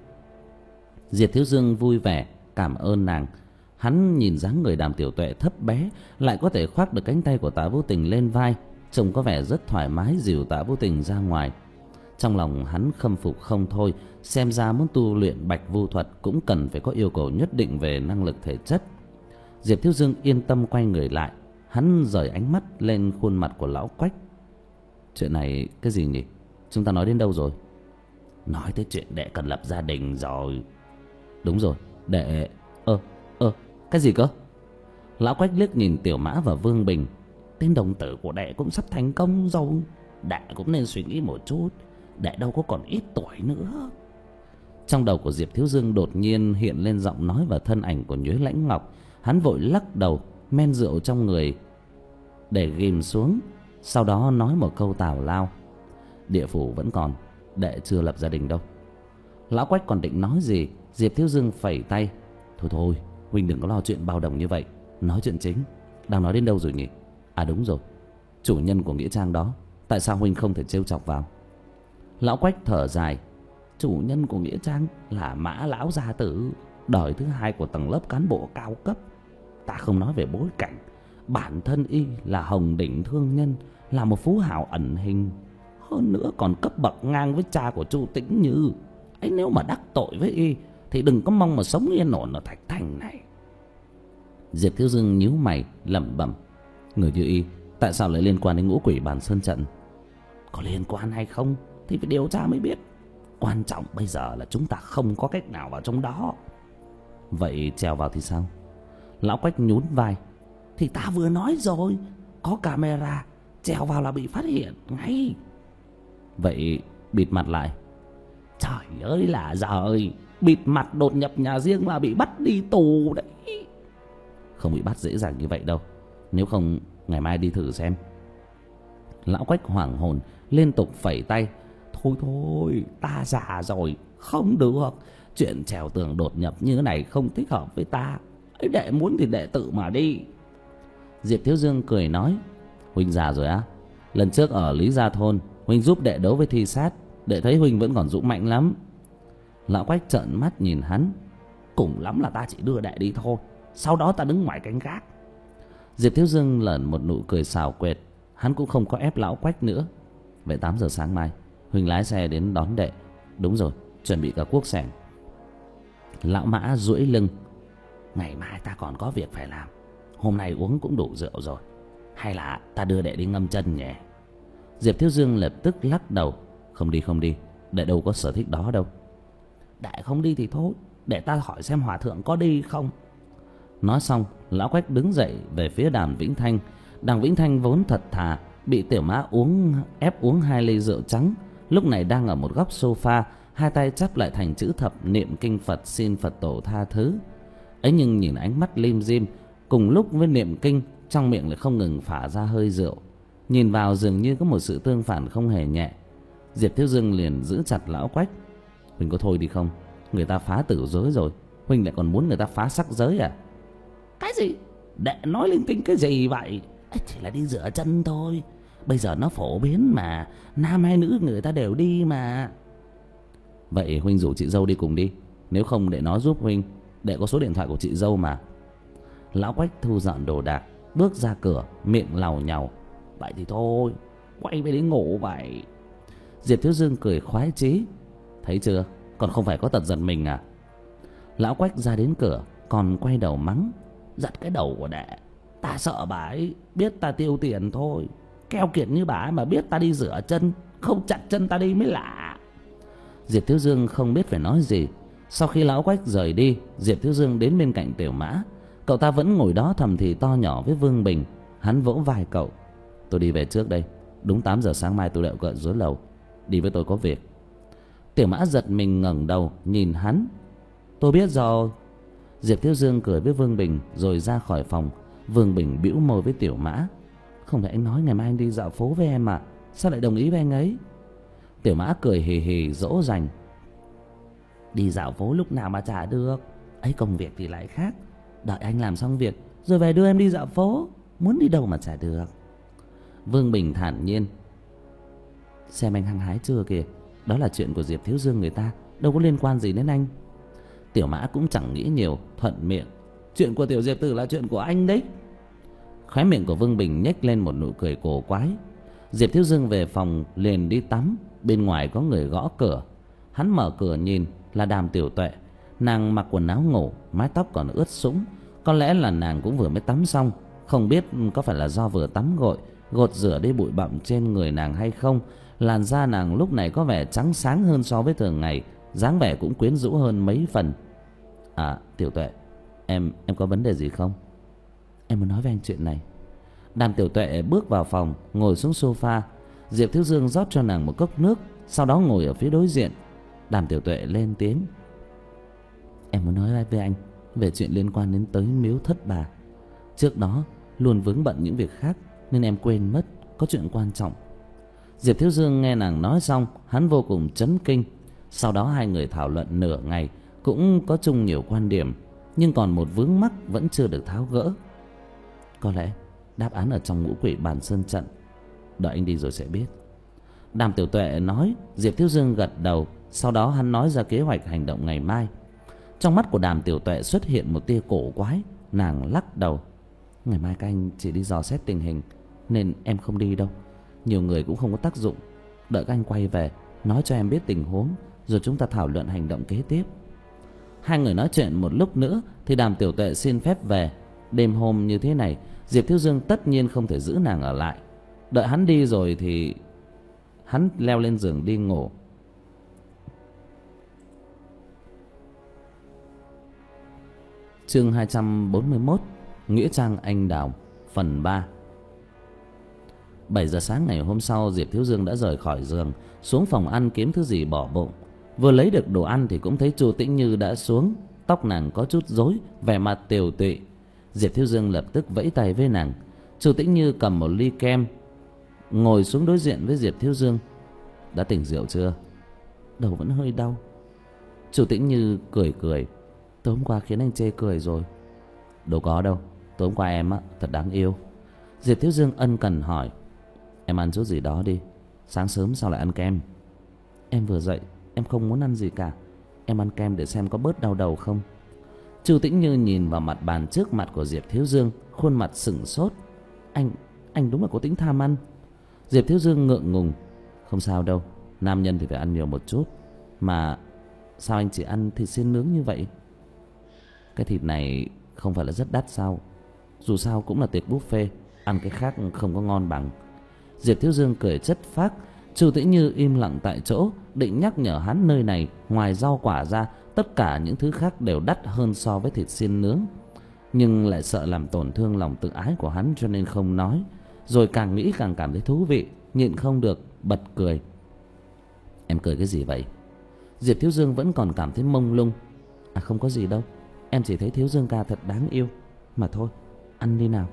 Diệp Thiếu Dương vui vẻ cảm ơn nàng. Hắn nhìn dáng người Đàm Tiểu Tuệ thấp bé, lại có thể khoác được cánh tay của Tạ Vũ Tình lên vai, trông có vẻ rất thoải mái, dìu Tạ Vũ Tình ra ngoài. Trong lòng hắn khâm phục không thôi, xem ra muốn tu luyện Bạch Vu thuật cũng cần phải có yêu cầu nhất định về năng lực thể chất. Diệp Thiếu Dương yên tâm quay người lại, hắn rời ánh mắt lên khuôn mặt của lão Quách. Chuyện này cái gì nhỉ? Chúng ta nói đến đâu rồi? Nói tới chuyện đệ cần lập gia đình rồi. Đúng rồi, đệ... Ơ, ơ, cái gì cơ? Lão Quách liếc nhìn Tiểu Mã và Vương Bình. Tên đồng tử của đệ cũng sắp thành công rồi, đệ cũng nên suy nghĩ một chút, đệ đâu có còn ít tuổi nữa. Trong đầu của Diệp Thiếu Dương đột nhiên hiện lên giọng nói và thân ảnh của Nhuế Lãnh Ngọc. Hắn vội lắc đầu, men rượu trong người để ghim xuống, sau đó nói một câu tào lao: Địa phủ vẫn còn, đệ chưa lập gia đình đâu. Lão Quách còn định nói gì, Diệp Thiếu Dương phẩy tay: Thôi thôi, huynh đừng có lo chuyện bao đồng như vậy, nói chuyện chính. Đang nói đến đâu rồi nhỉ? À đúng rồi, chủ nhân của nghĩa trang đó, tại sao huynh không thể trêu chọc vào? Lão Quách thở dài: Chủ nhân của nghĩa trang là Mã lão gia tử, đời thứ hai của tầng lớp cán bộ cao cấp. Ta không nói về bối cảnh, bản thân y là Hồng Đỉnh thương nhân, là một phú hào ẩn hình, hơn nữa còn cấp bậc ngang với cha của Chu Tĩnh Như. Ấy, nếu mà đắc tội với y thì đừng có mong mà sống yên ổn ở Thạch Thành này. Diệp Thiếu Dương nhíu mày lẩm bẩm: Người như y tại sao lại liên quan đến ngũ quỷ bàn sơn trận? Có liên quan hay không thì phải điều tra mới biết. Quan trọng bây giờ là chúng ta không có cách nào vào trong đó. Vậy trèo vào thì sao? Lão Quách nhún vai: Thì ta vừa nói rồi, có camera, trèo vào là bị phát hiện ngay. Vậy bịt mặt lại. Trời ơi là giời, bịt mặt đột nhập nhà riêng là bị bắt đi tù đấy. Không bị bắt dễ dàng như vậy đâu, nếu không ngày mai đi thử xem. Lão Quách hoảng hồn liên tục phẩy tay: Thôi thôi, ta già rồi, không được. Chuyện trèo tường đột nhập như thế này không thích hợp với ta. Ấy, đệ muốn thì đệ tự mà đi. Diệp Thiếu Dương cười nói: Huynh già rồi á? Lần trước ở Lý Gia Thôn, huynh giúp đệ đấu với thi sát, đệ thấy huynh vẫn còn dũng mạnh lắm. Lão Quách trợn mắt nhìn hắn: Cùng lắm là ta chỉ đưa đệ đi thôi, sau đó ta đứng ngoài canh gác. Diệp Thiếu Dương lởn một nụ cười xảo quyệt, hắn cũng không có ép Lão Quách nữa. Vậy tám giờ sáng mai huynh lái xe đến đón đệ. Đúng rồi, chuẩn bị cả cuốc sẻng. Lão Mã duỗi lưng: Ngày mai ta còn có việc phải làm, hôm nay uống cũng đủ rượu rồi, hay là ta đưa đệ đi ngâm chân nhỉ? Diệp Thiếu Dương lập tức lắc đầu: Không đi không đi, đệ đâu có sở thích đó đâu. Đệ không đi thì thôi, để ta hỏi xem hòa thượng có đi không. Nói xong, Lão Quách đứng dậy về phía Đàm Vĩnh Thanh. Đàm Vĩnh Thanh vốn thật thà, bị Tiểu Mã uống ép uống hai ly rượu trắng, lúc này đang ở một góc sofa, hai tay chắp lại thành chữ thập, niệm kinh Phật xin Phật tổ tha thứ. Ấy nhưng nhìn ánh mắt lim dim, cùng lúc với niệm kinh, trong miệng lại không ngừng phả ra hơi rượu. Nhìn vào dường như có một sự tương phản không hề nhẹ. Diệp Thiếu Dương liền giữ chặt Lão Quách: Huynh có thôi đi không? Người ta phá tử giới rồi, huynh lại còn muốn người ta phá sắc giới à? Cái gì? Đệ nói linh tinh cái gì vậy? Chỉ là đi rửa chân thôi, bây giờ nó phổ biến mà, nam hay nữ người ta đều đi mà. Vậy huynh rủ chị dâu đi cùng đi, nếu không để nó giúp huynh, đệ có số điện thoại của chị dâu mà. Lão Quách thu dọn đồ đạc, bước ra cửa, miệng làu nhàu: Vậy thì thôi, quay về đi ngủ vậy. Diệp Thiếu Dương cười khoái chí: Thấy chưa, còn không phải có tật giật mình à? Lão Quách ra đến cửa, còn quay đầu mắng: Giật cái đầu của đệ, ta sợ bà ấy biết ta tiêu tiền thôi. Keo kiệt như bà ấy mà biết ta đi rửa chân, không chặt chân ta đi mới lạ. Diệp Thiếu Dương không biết phải nói gì. Sau khi Lão Quách rời đi, Diệp Thiếu Dương đến bên cạnh Tiểu Mã. Cậu ta vẫn ngồi đó thầm thì to nhỏ với Vương Bình. Hắn vỗ vai cậu: Tôi đi về trước đây, đúng tám giờ sáng mai tôi đợi cậu dưới lầu, đi với tôi có việc. Tiểu Mã giật mình ngẩng đầu nhìn hắn: Tôi biết rồi. Diệp Thiếu Dương cười với Vương Bình rồi ra khỏi phòng. Vương Bình bĩu môi với Tiểu Mã: Không phải anh nói ngày mai anh đi dạo phố với em à, sao lại đồng ý với anh ấy? Tiểu Mã cười hì hì dỗ dành: Đi dạo phố lúc nào mà chả được, ấy công việc thì lại khác. Đợi anh làm xong việc rồi về đưa em đi dạo phố. Muốn đi đâu mà chả được. Vương Bình thản nhiên. Xem anh hăng hái chưa kìa. Đó là chuyện của Diệp Thiếu Dương người ta, đâu có liên quan gì đến anh. Tiểu Mã cũng chẳng nghĩ nhiều, thuận miệng. Chuyện của Tiểu Diệp Tử là chuyện của anh đấy. Khóe miệng của Vương Bình nhếch lên một nụ cười cổ quái. Diệp Thiếu Dương về phòng liền đi tắm. Bên ngoài có người gõ cửa. Hắn mở cửa nhìn là Đàm Tiểu Tuệ. Nàng mặc quần áo ngủ, mái tóc còn ướt sũng. Có lẽ là nàng cũng vừa mới tắm xong. Không biết có phải là do vừa tắm gội, gột rửa đi bụi bặm trên người nàng hay không. Làn da nàng lúc này có vẻ trắng sáng hơn so với thường ngày, dáng vẻ cũng quyến rũ hơn mấy phần. À, Tiểu Tuệ, Em em có vấn đề gì không? Em muốn nói với anh chuyện này. Đàm Tiểu Tuệ bước vào phòng, ngồi xuống sofa. Diệp Thiếu Dương rót cho nàng một cốc nước, sau đó ngồi ở phía đối diện. Đàm Tiểu Tuệ lên tiếng. Em muốn nói với anh về chuyện liên quan đến tới miếu thất bà. Trước đó luôn vướng bận những việc khác nên em quên mất có chuyện quan trọng. Diệp Thiếu Dương nghe nàng nói xong, hắn vô cùng chấn kinh. Sau đó hai người thảo luận nửa ngày, cũng có chung nhiều quan điểm, nhưng còn một vướng mắc vẫn chưa được tháo gỡ. Có lẽ đáp án ở trong ngũ quỷ bàn sơn trận. Đợi anh đi rồi sẽ biết. Đàm Tiểu Tuệ nói. Diệp Thiếu Dương gật đầu. Sau đó hắn nói ra kế hoạch hành động ngày mai. Trong mắt của Đàm Tiểu Tuệ xuất hiện một tia cổ quái. Nàng lắc đầu. Ngày mai các anh chỉ đi dò xét tình hình, nên em không đi đâu. Nhiều người cũng không có tác dụng. Đợi các anh quay về, nói cho em biết tình huống, rồi chúng ta thảo luận hành động kế tiếp. Hai người nói chuyện một lúc nữa thì Đàm Tiểu Tuệ xin phép về. Đêm hôm như thế này, Diệp Thiếu Dương tất nhiên không thể giữ nàng ở lại. Đợi hắn đi rồi thì hắn leo lên giường đi ngủ. Chương hai trăm bốn mươi mốt. Nghĩa trang anh đào, phần ba. Bảy giờ sáng ngày hôm sau, Diệp Thiếu Dương đã rời khỏi giường, xuống phòng ăn kiếm thứ gì bỏ bụng. Vừa lấy được đồ ăn thì cũng thấy Chu Tĩnh Như đã xuống. Tóc nàng có chút rối, vẻ mặt tiều tụy. Diệp Thiếu Dương lập tức vẫy tay với nàng. Chu Tĩnh Như cầm một ly kem, ngồi xuống đối diện với Diệp Thiếu Dương. Đã tỉnh rượu chưa? Đầu vẫn hơi đau. Chu Tĩnh Như cười cười. Tối hôm qua khiến anh chê cười rồi. Đâu có đâu, tối hôm qua em á, thật đáng yêu. Diệp Thiếu Dương ân cần hỏi. Em ăn chút gì đó đi. Sáng sớm sao lại ăn kem? Em vừa dậy, em không muốn ăn gì cả. Em ăn kem để xem có bớt đau đầu không. Chu Tĩnh Như nhìn vào mặt bàn trước mặt của Diệp Thiếu Dương, khuôn mặt sững sốt. Anh, anh đúng là có tính tham ăn. Diệp Thiếu Dương ngượng ngùng. Không sao đâu, nam nhân thì phải ăn nhiều một chút. Mà sao anh chỉ ăn thịt xiên nướng như vậy? Cái thịt này không phải là rất đắt sao? Dù sao cũng là tiệc buffet, ăn cái khác không có ngon bằng. Diệp Thiếu Dương cười chất phác. Chu Tĩnh Như im lặng tại chỗ, định nhắc nhở hắn nơi này ngoài rau quả ra, tất cả những thứ khác đều đắt hơn so với thịt xiên nướng. Nhưng lại sợ làm tổn thương lòng tự ái của hắn cho nên không nói. Rồi càng nghĩ càng cảm thấy thú vị, nhịn không được bật cười. Em cười cái gì vậy? Diệp Thiếu Dương vẫn còn cảm thấy mông lung. À không có gì đâu, em chỉ thấy Thiếu Dương ca thật đáng yêu mà thôi. Ăn đi nào.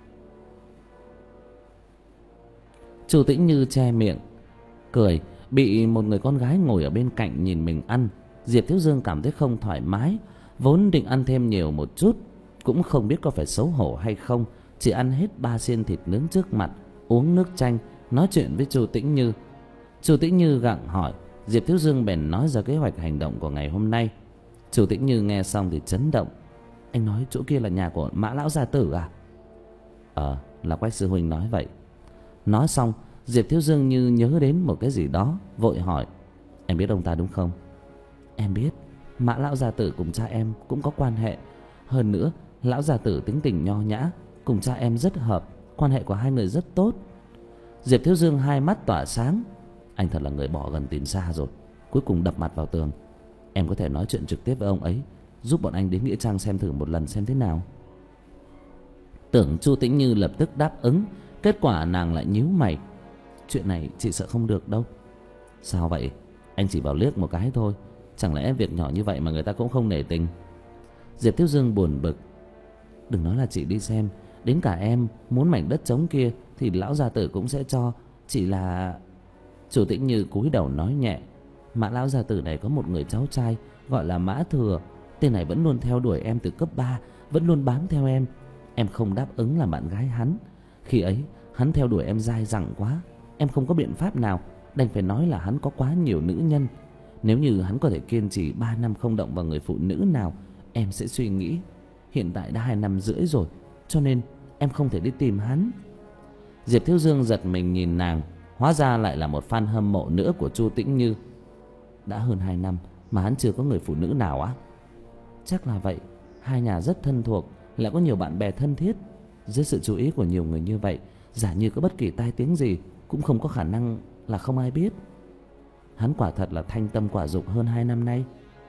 Chu Tĩnh Như che miệng cười, bị một người con gái ngồi ở bên cạnh nhìn mình ăn. Diệp Thiếu Dương cảm thấy không thoải mái. Vốn định ăn thêm nhiều một chút, cũng không biết có phải xấu hổ hay không, chỉ ăn hết ba xiên thịt nướng trước mặt, uống nước chanh, nói chuyện với Chu Tĩnh Như. Chu Tĩnh Như gặng hỏi. Diệp Thiếu Dương bèn nói ra kế hoạch hành động của ngày hôm nay. Chu Tĩnh Như nghe xong thì chấn động. Anh nói chỗ kia là nhà của Mã lão gia tử à? Ờ, là Quách sư huynh nói vậy. Nói xong, Diệp Thiếu Dương như nhớ đến một cái gì đó, vội hỏi. Em biết ông ta đúng không? Em biết. Mã lão gia tử cùng cha em cũng có quan hệ. Hơn nữa, lão gia tử tính tình nho nhã, cùng cha em rất hợp, quan hệ của hai người rất tốt. Diệp Thiếu Dương hai mắt tỏa sáng. Anh thật là người bỏ gần tìm xa rồi, cuối cùng đập mặt vào tường. Em có thể nói chuyện trực tiếp với ông ấy, giúp bọn anh đến nghĩa trang xem thử một lần xem thế nào. Tưởng Chu Tĩnh Như lập tức đáp ứng, kết quả nàng lại nhíu mày. Chuyện này chị sợ không được đâu. Sao vậy? Anh chỉ vào liếc một cái thôi, chẳng lẽ việc nhỏ như vậy mà người ta cũng không nể tình? Diệp Thiếu Dương buồn bực. Đừng nói là chị đi xem, đến cả em muốn mảnh đất trống kia thì lão gia tử cũng sẽ cho. Chỉ là... Chu Tĩnh Như cúi đầu nói nhẹ. Mã lão gia tử này có một người cháu trai gọi là Mã Thừa. Tên này vẫn luôn theo đuổi em từ cấp ba, vẫn luôn bám theo em. em không đáp ứng làm bạn gái hắn. Khi ấy hắn theo đuổi em dai dẳng quá, em không có biện pháp nào, đành phải nói là hắn có quá nhiều nữ nhân. Nếu như hắn có thể kiên trì ba năm không động vào người phụ nữ nào, em sẽ suy nghĩ. Hiện tại đã hai năm rưỡi rồi, cho nên em không thể đi tìm hắn. Diệp Thiếu Dương giật mình nhìn nàng, hóa ra lại là một fan hâm mộ nữa của Chu Tĩnh Như. Đã hơn hai năm mà hắn chưa có người phụ nữ nào á? Chắc là vậy, hai nhà rất thân thuộc, lại có nhiều bạn bè thân thiết. Dưới sự chú ý của nhiều người như vậy, giả như có bất kỳ tai tiếng gì cũng không có khả năng là không ai biết. Hắn quả thật là thanh tâm quả dục hơn hai năm nay.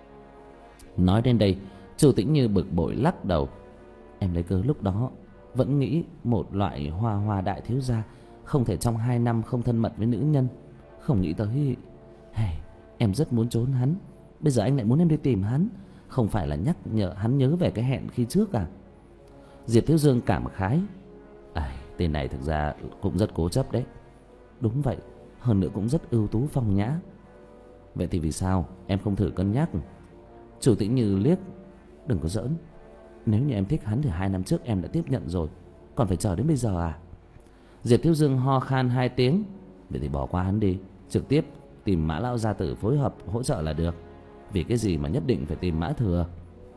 Nói đến đây, Chu Tĩnh Như bực bội lắc đầu. Em lấy cớ lúc đó vẫn nghĩ một loại hoa hoa đại thiếu gia không thể trong hai năm không thân mật với nữ nhân. Không nghĩ tới hey, em rất muốn trốn hắn. Bây giờ anh lại muốn em đi tìm hắn, không phải là nhắc nhở hắn nhớ về cái hẹn khi trước à? Diệp Thiếu Dương cảm khái. À, tên này thực ra cũng rất cố chấp đấy. Đúng vậy, hơn nữa cũng rất ưu tú phong nhã. Vậy thì vì sao em không thử cân nhắc? Chủ Tĩnh Như liếc. Đừng có giỡn. Nếu như em thích hắn thì hai năm trước em đã tiếp nhận rồi, còn phải chờ đến bây giờ à? Diệp Thiếu Dương ho khan hai tiếng. Vậy thì bỏ qua hắn đi, trực tiếp tìm Mã lão gia tử phối hợp hỗ trợ là được. Vì cái gì mà nhất định phải tìm Mã Thừa?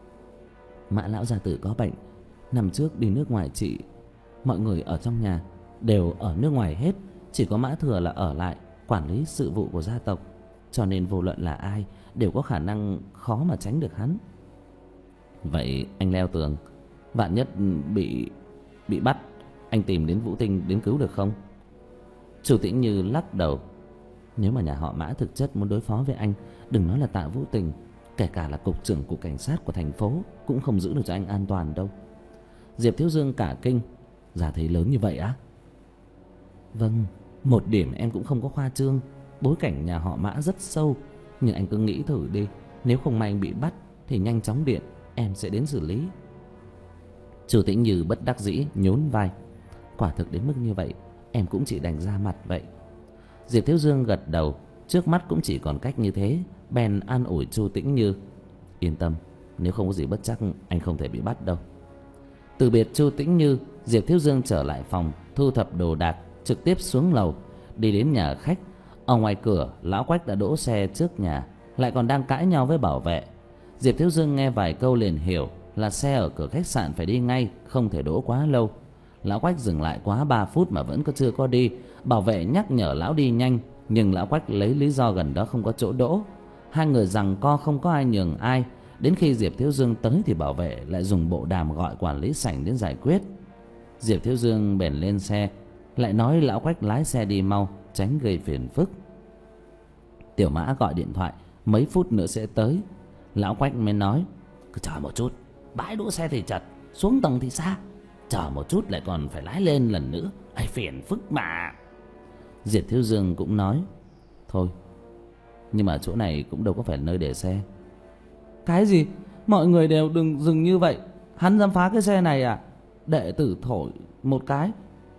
Mã lão gia tử có bệnh, năm trước đi nước ngoài trị. Mọi người ở trong nhà đều ở nước ngoài hết, chỉ có Mã Thừa là ở lại quản lý sự vụ của gia tộc. Cho nên vô luận là ai đều có khả năng khó mà tránh được hắn. Vậy anh leo tường, vạn nhất bị bị bắt, anh tìm đến Vũ Tinh đến cứu được không? Chủ Tĩnh Như lắc đầu. Nếu mà nhà họ Mã thực chất muốn đối phó với anh, đừng nói là Tạ Vũ Tình, kể cả là cục trưởng cục cảnh sát của thành phố cũng không giữ được cho anh an toàn đâu. Diệp Thiếu Dương cả kinh. Giả thấy lớn như vậy á? Vâng, một điểm em cũng không có khoa trương. Bối cảnh nhà họ Mã rất sâu. Nhưng anh cứ nghĩ thử đi, nếu không may anh bị bắt thì nhanh chóng điện, em sẽ đến xử lý. Chủ Tĩnh Như bất đắc dĩ nhún vai. Quả thực đến mức như vậy, em cũng chỉ đành ra mặt vậy. Diệp Thiếu Dương gật đầu. Trước mắt cũng chỉ còn cách như thế, bèn an ủi Chu Tĩnh Như. Yên tâm, nếu không có gì bất trắc, anh không thể bị bắt đâu. Từ biệt Chu Tĩnh Như, Diệp Thiếu Dương trở lại phòng, thu thập đồ đạc, trực tiếp xuống lầu. Đi đến nhà khách, ở ngoài cửa lão Quách đã đỗ xe trước nhà, lại còn đang cãi nhau với bảo vệ. Diệp Thiếu Dương nghe vài câu liền hiểu là xe ở cửa khách sạn phải đi ngay, không thể đỗ quá lâu. Lão Quách dừng lại quá ba phút mà vẫn có chưa có đi. Bảo vệ nhắc nhở lão đi nhanh, nhưng lão Quách lấy lý do gần đó không có chỗ đỗ. Hai người giằng co không có ai nhường ai. Đến khi Diệp Thiếu Dương tới thì bảo vệ lại dùng bộ đàm gọi quản lý sảnh đến giải quyết. Diệp Thiếu Dương bèn lên xe, lại nói lão Quách lái xe đi mau, tránh gây phiền phức. Tiểu Mã gọi điện thoại, mấy phút nữa sẽ tới. Lão Quách mới nói, cứ chờ một chút, bãi đỗ xe thì chật, xuống tầng thì xa, chờ một chút lại còn phải lái lên lần nữa, ai phiền phức mà. Diệp Thiếu Dương cũng nói, thôi, nhưng mà chỗ này cũng đâu có phải nơi để xe. Cái gì? Mọi người đều đừng dừng như vậy. Hắn dám phá cái xe này à? Đệ tử thổi một cái.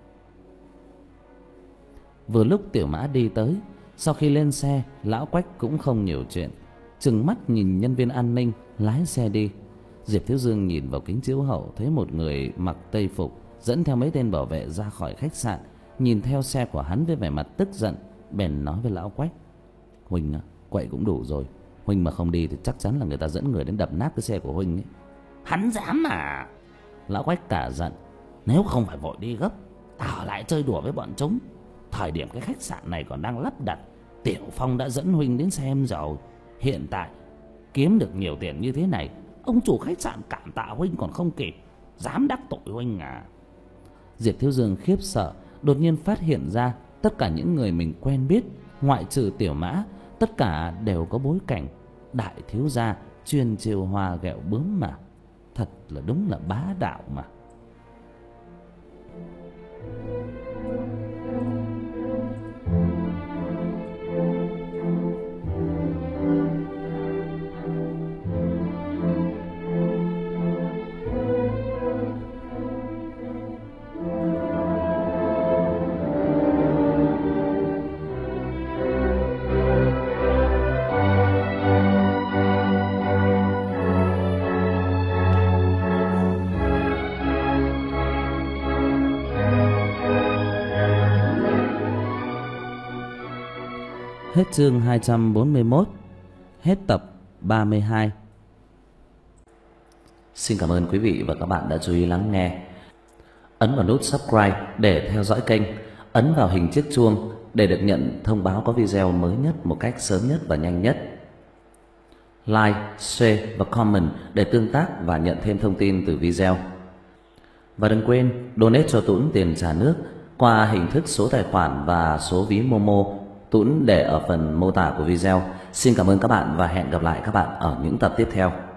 Vừa lúc Tiểu Mã đi tới, sau khi lên xe, lão Quách cũng không nhiều chuyện, trừng mắt nhìn nhân viên an ninh lái xe đi. Diệp Thiếu Dương nhìn vào kính chiếu hậu, thấy một người mặc tây phục dẫn theo mấy tên bảo vệ ra khỏi khách sạn, nhìn theo xe của hắn với vẻ mặt tức giận, bèn nói với lão Quách, Huynh á, quậy cũng đủ rồi. Huynh mà không đi thì chắc chắn là người ta dẫn người đến đập nát cái xe của Huynh ấy. Hắn dám à? Lão Quách cả giận, nếu không phải vội đi gấp, ở lại chơi đùa với bọn chúng. Thời điểm cái khách sạn này còn đang lắp đặt, Tiểu Phong đã dẫn Huynh đến xem rồi. Hiện tại kiếm được nhiều tiền như thế này, ông chủ khách sạn cảm tạ Huynh còn không kịp, dám đắc tội Huynh à? Diệp Thiếu Dương khiếp sợ, đột nhiên phát hiện ra tất cả những người mình quen biết, ngoại trừ Tiểu Mã, tất cả đều có bối cảnh đại thiếu gia chuyên trêu hoa ghẹo bướm mà. Thật là đúng là bá đạo mà. Hết chương hai trăm bốn mươi mốt. Hết tập ba mươi hai. Xin cảm ơn quý vị và các bạn đã chú ý lắng nghe. Ấn vào nút subscribe để theo dõi kênh. Ấn vào hình chiếc chuông để được nhận thông báo có video mới nhất một cách sớm nhất và nhanh nhất. Like, share và comment để tương tác và nhận thêm thông tin từ video. Và đừng quên donate cho Tuấn tiền trả nước qua hình thức số tài khoản và số ví Momo Tuấn để ở phần mô tả của video. Xin cảm ơn các bạn và hẹn gặp lại các bạn ở những tập tiếp theo.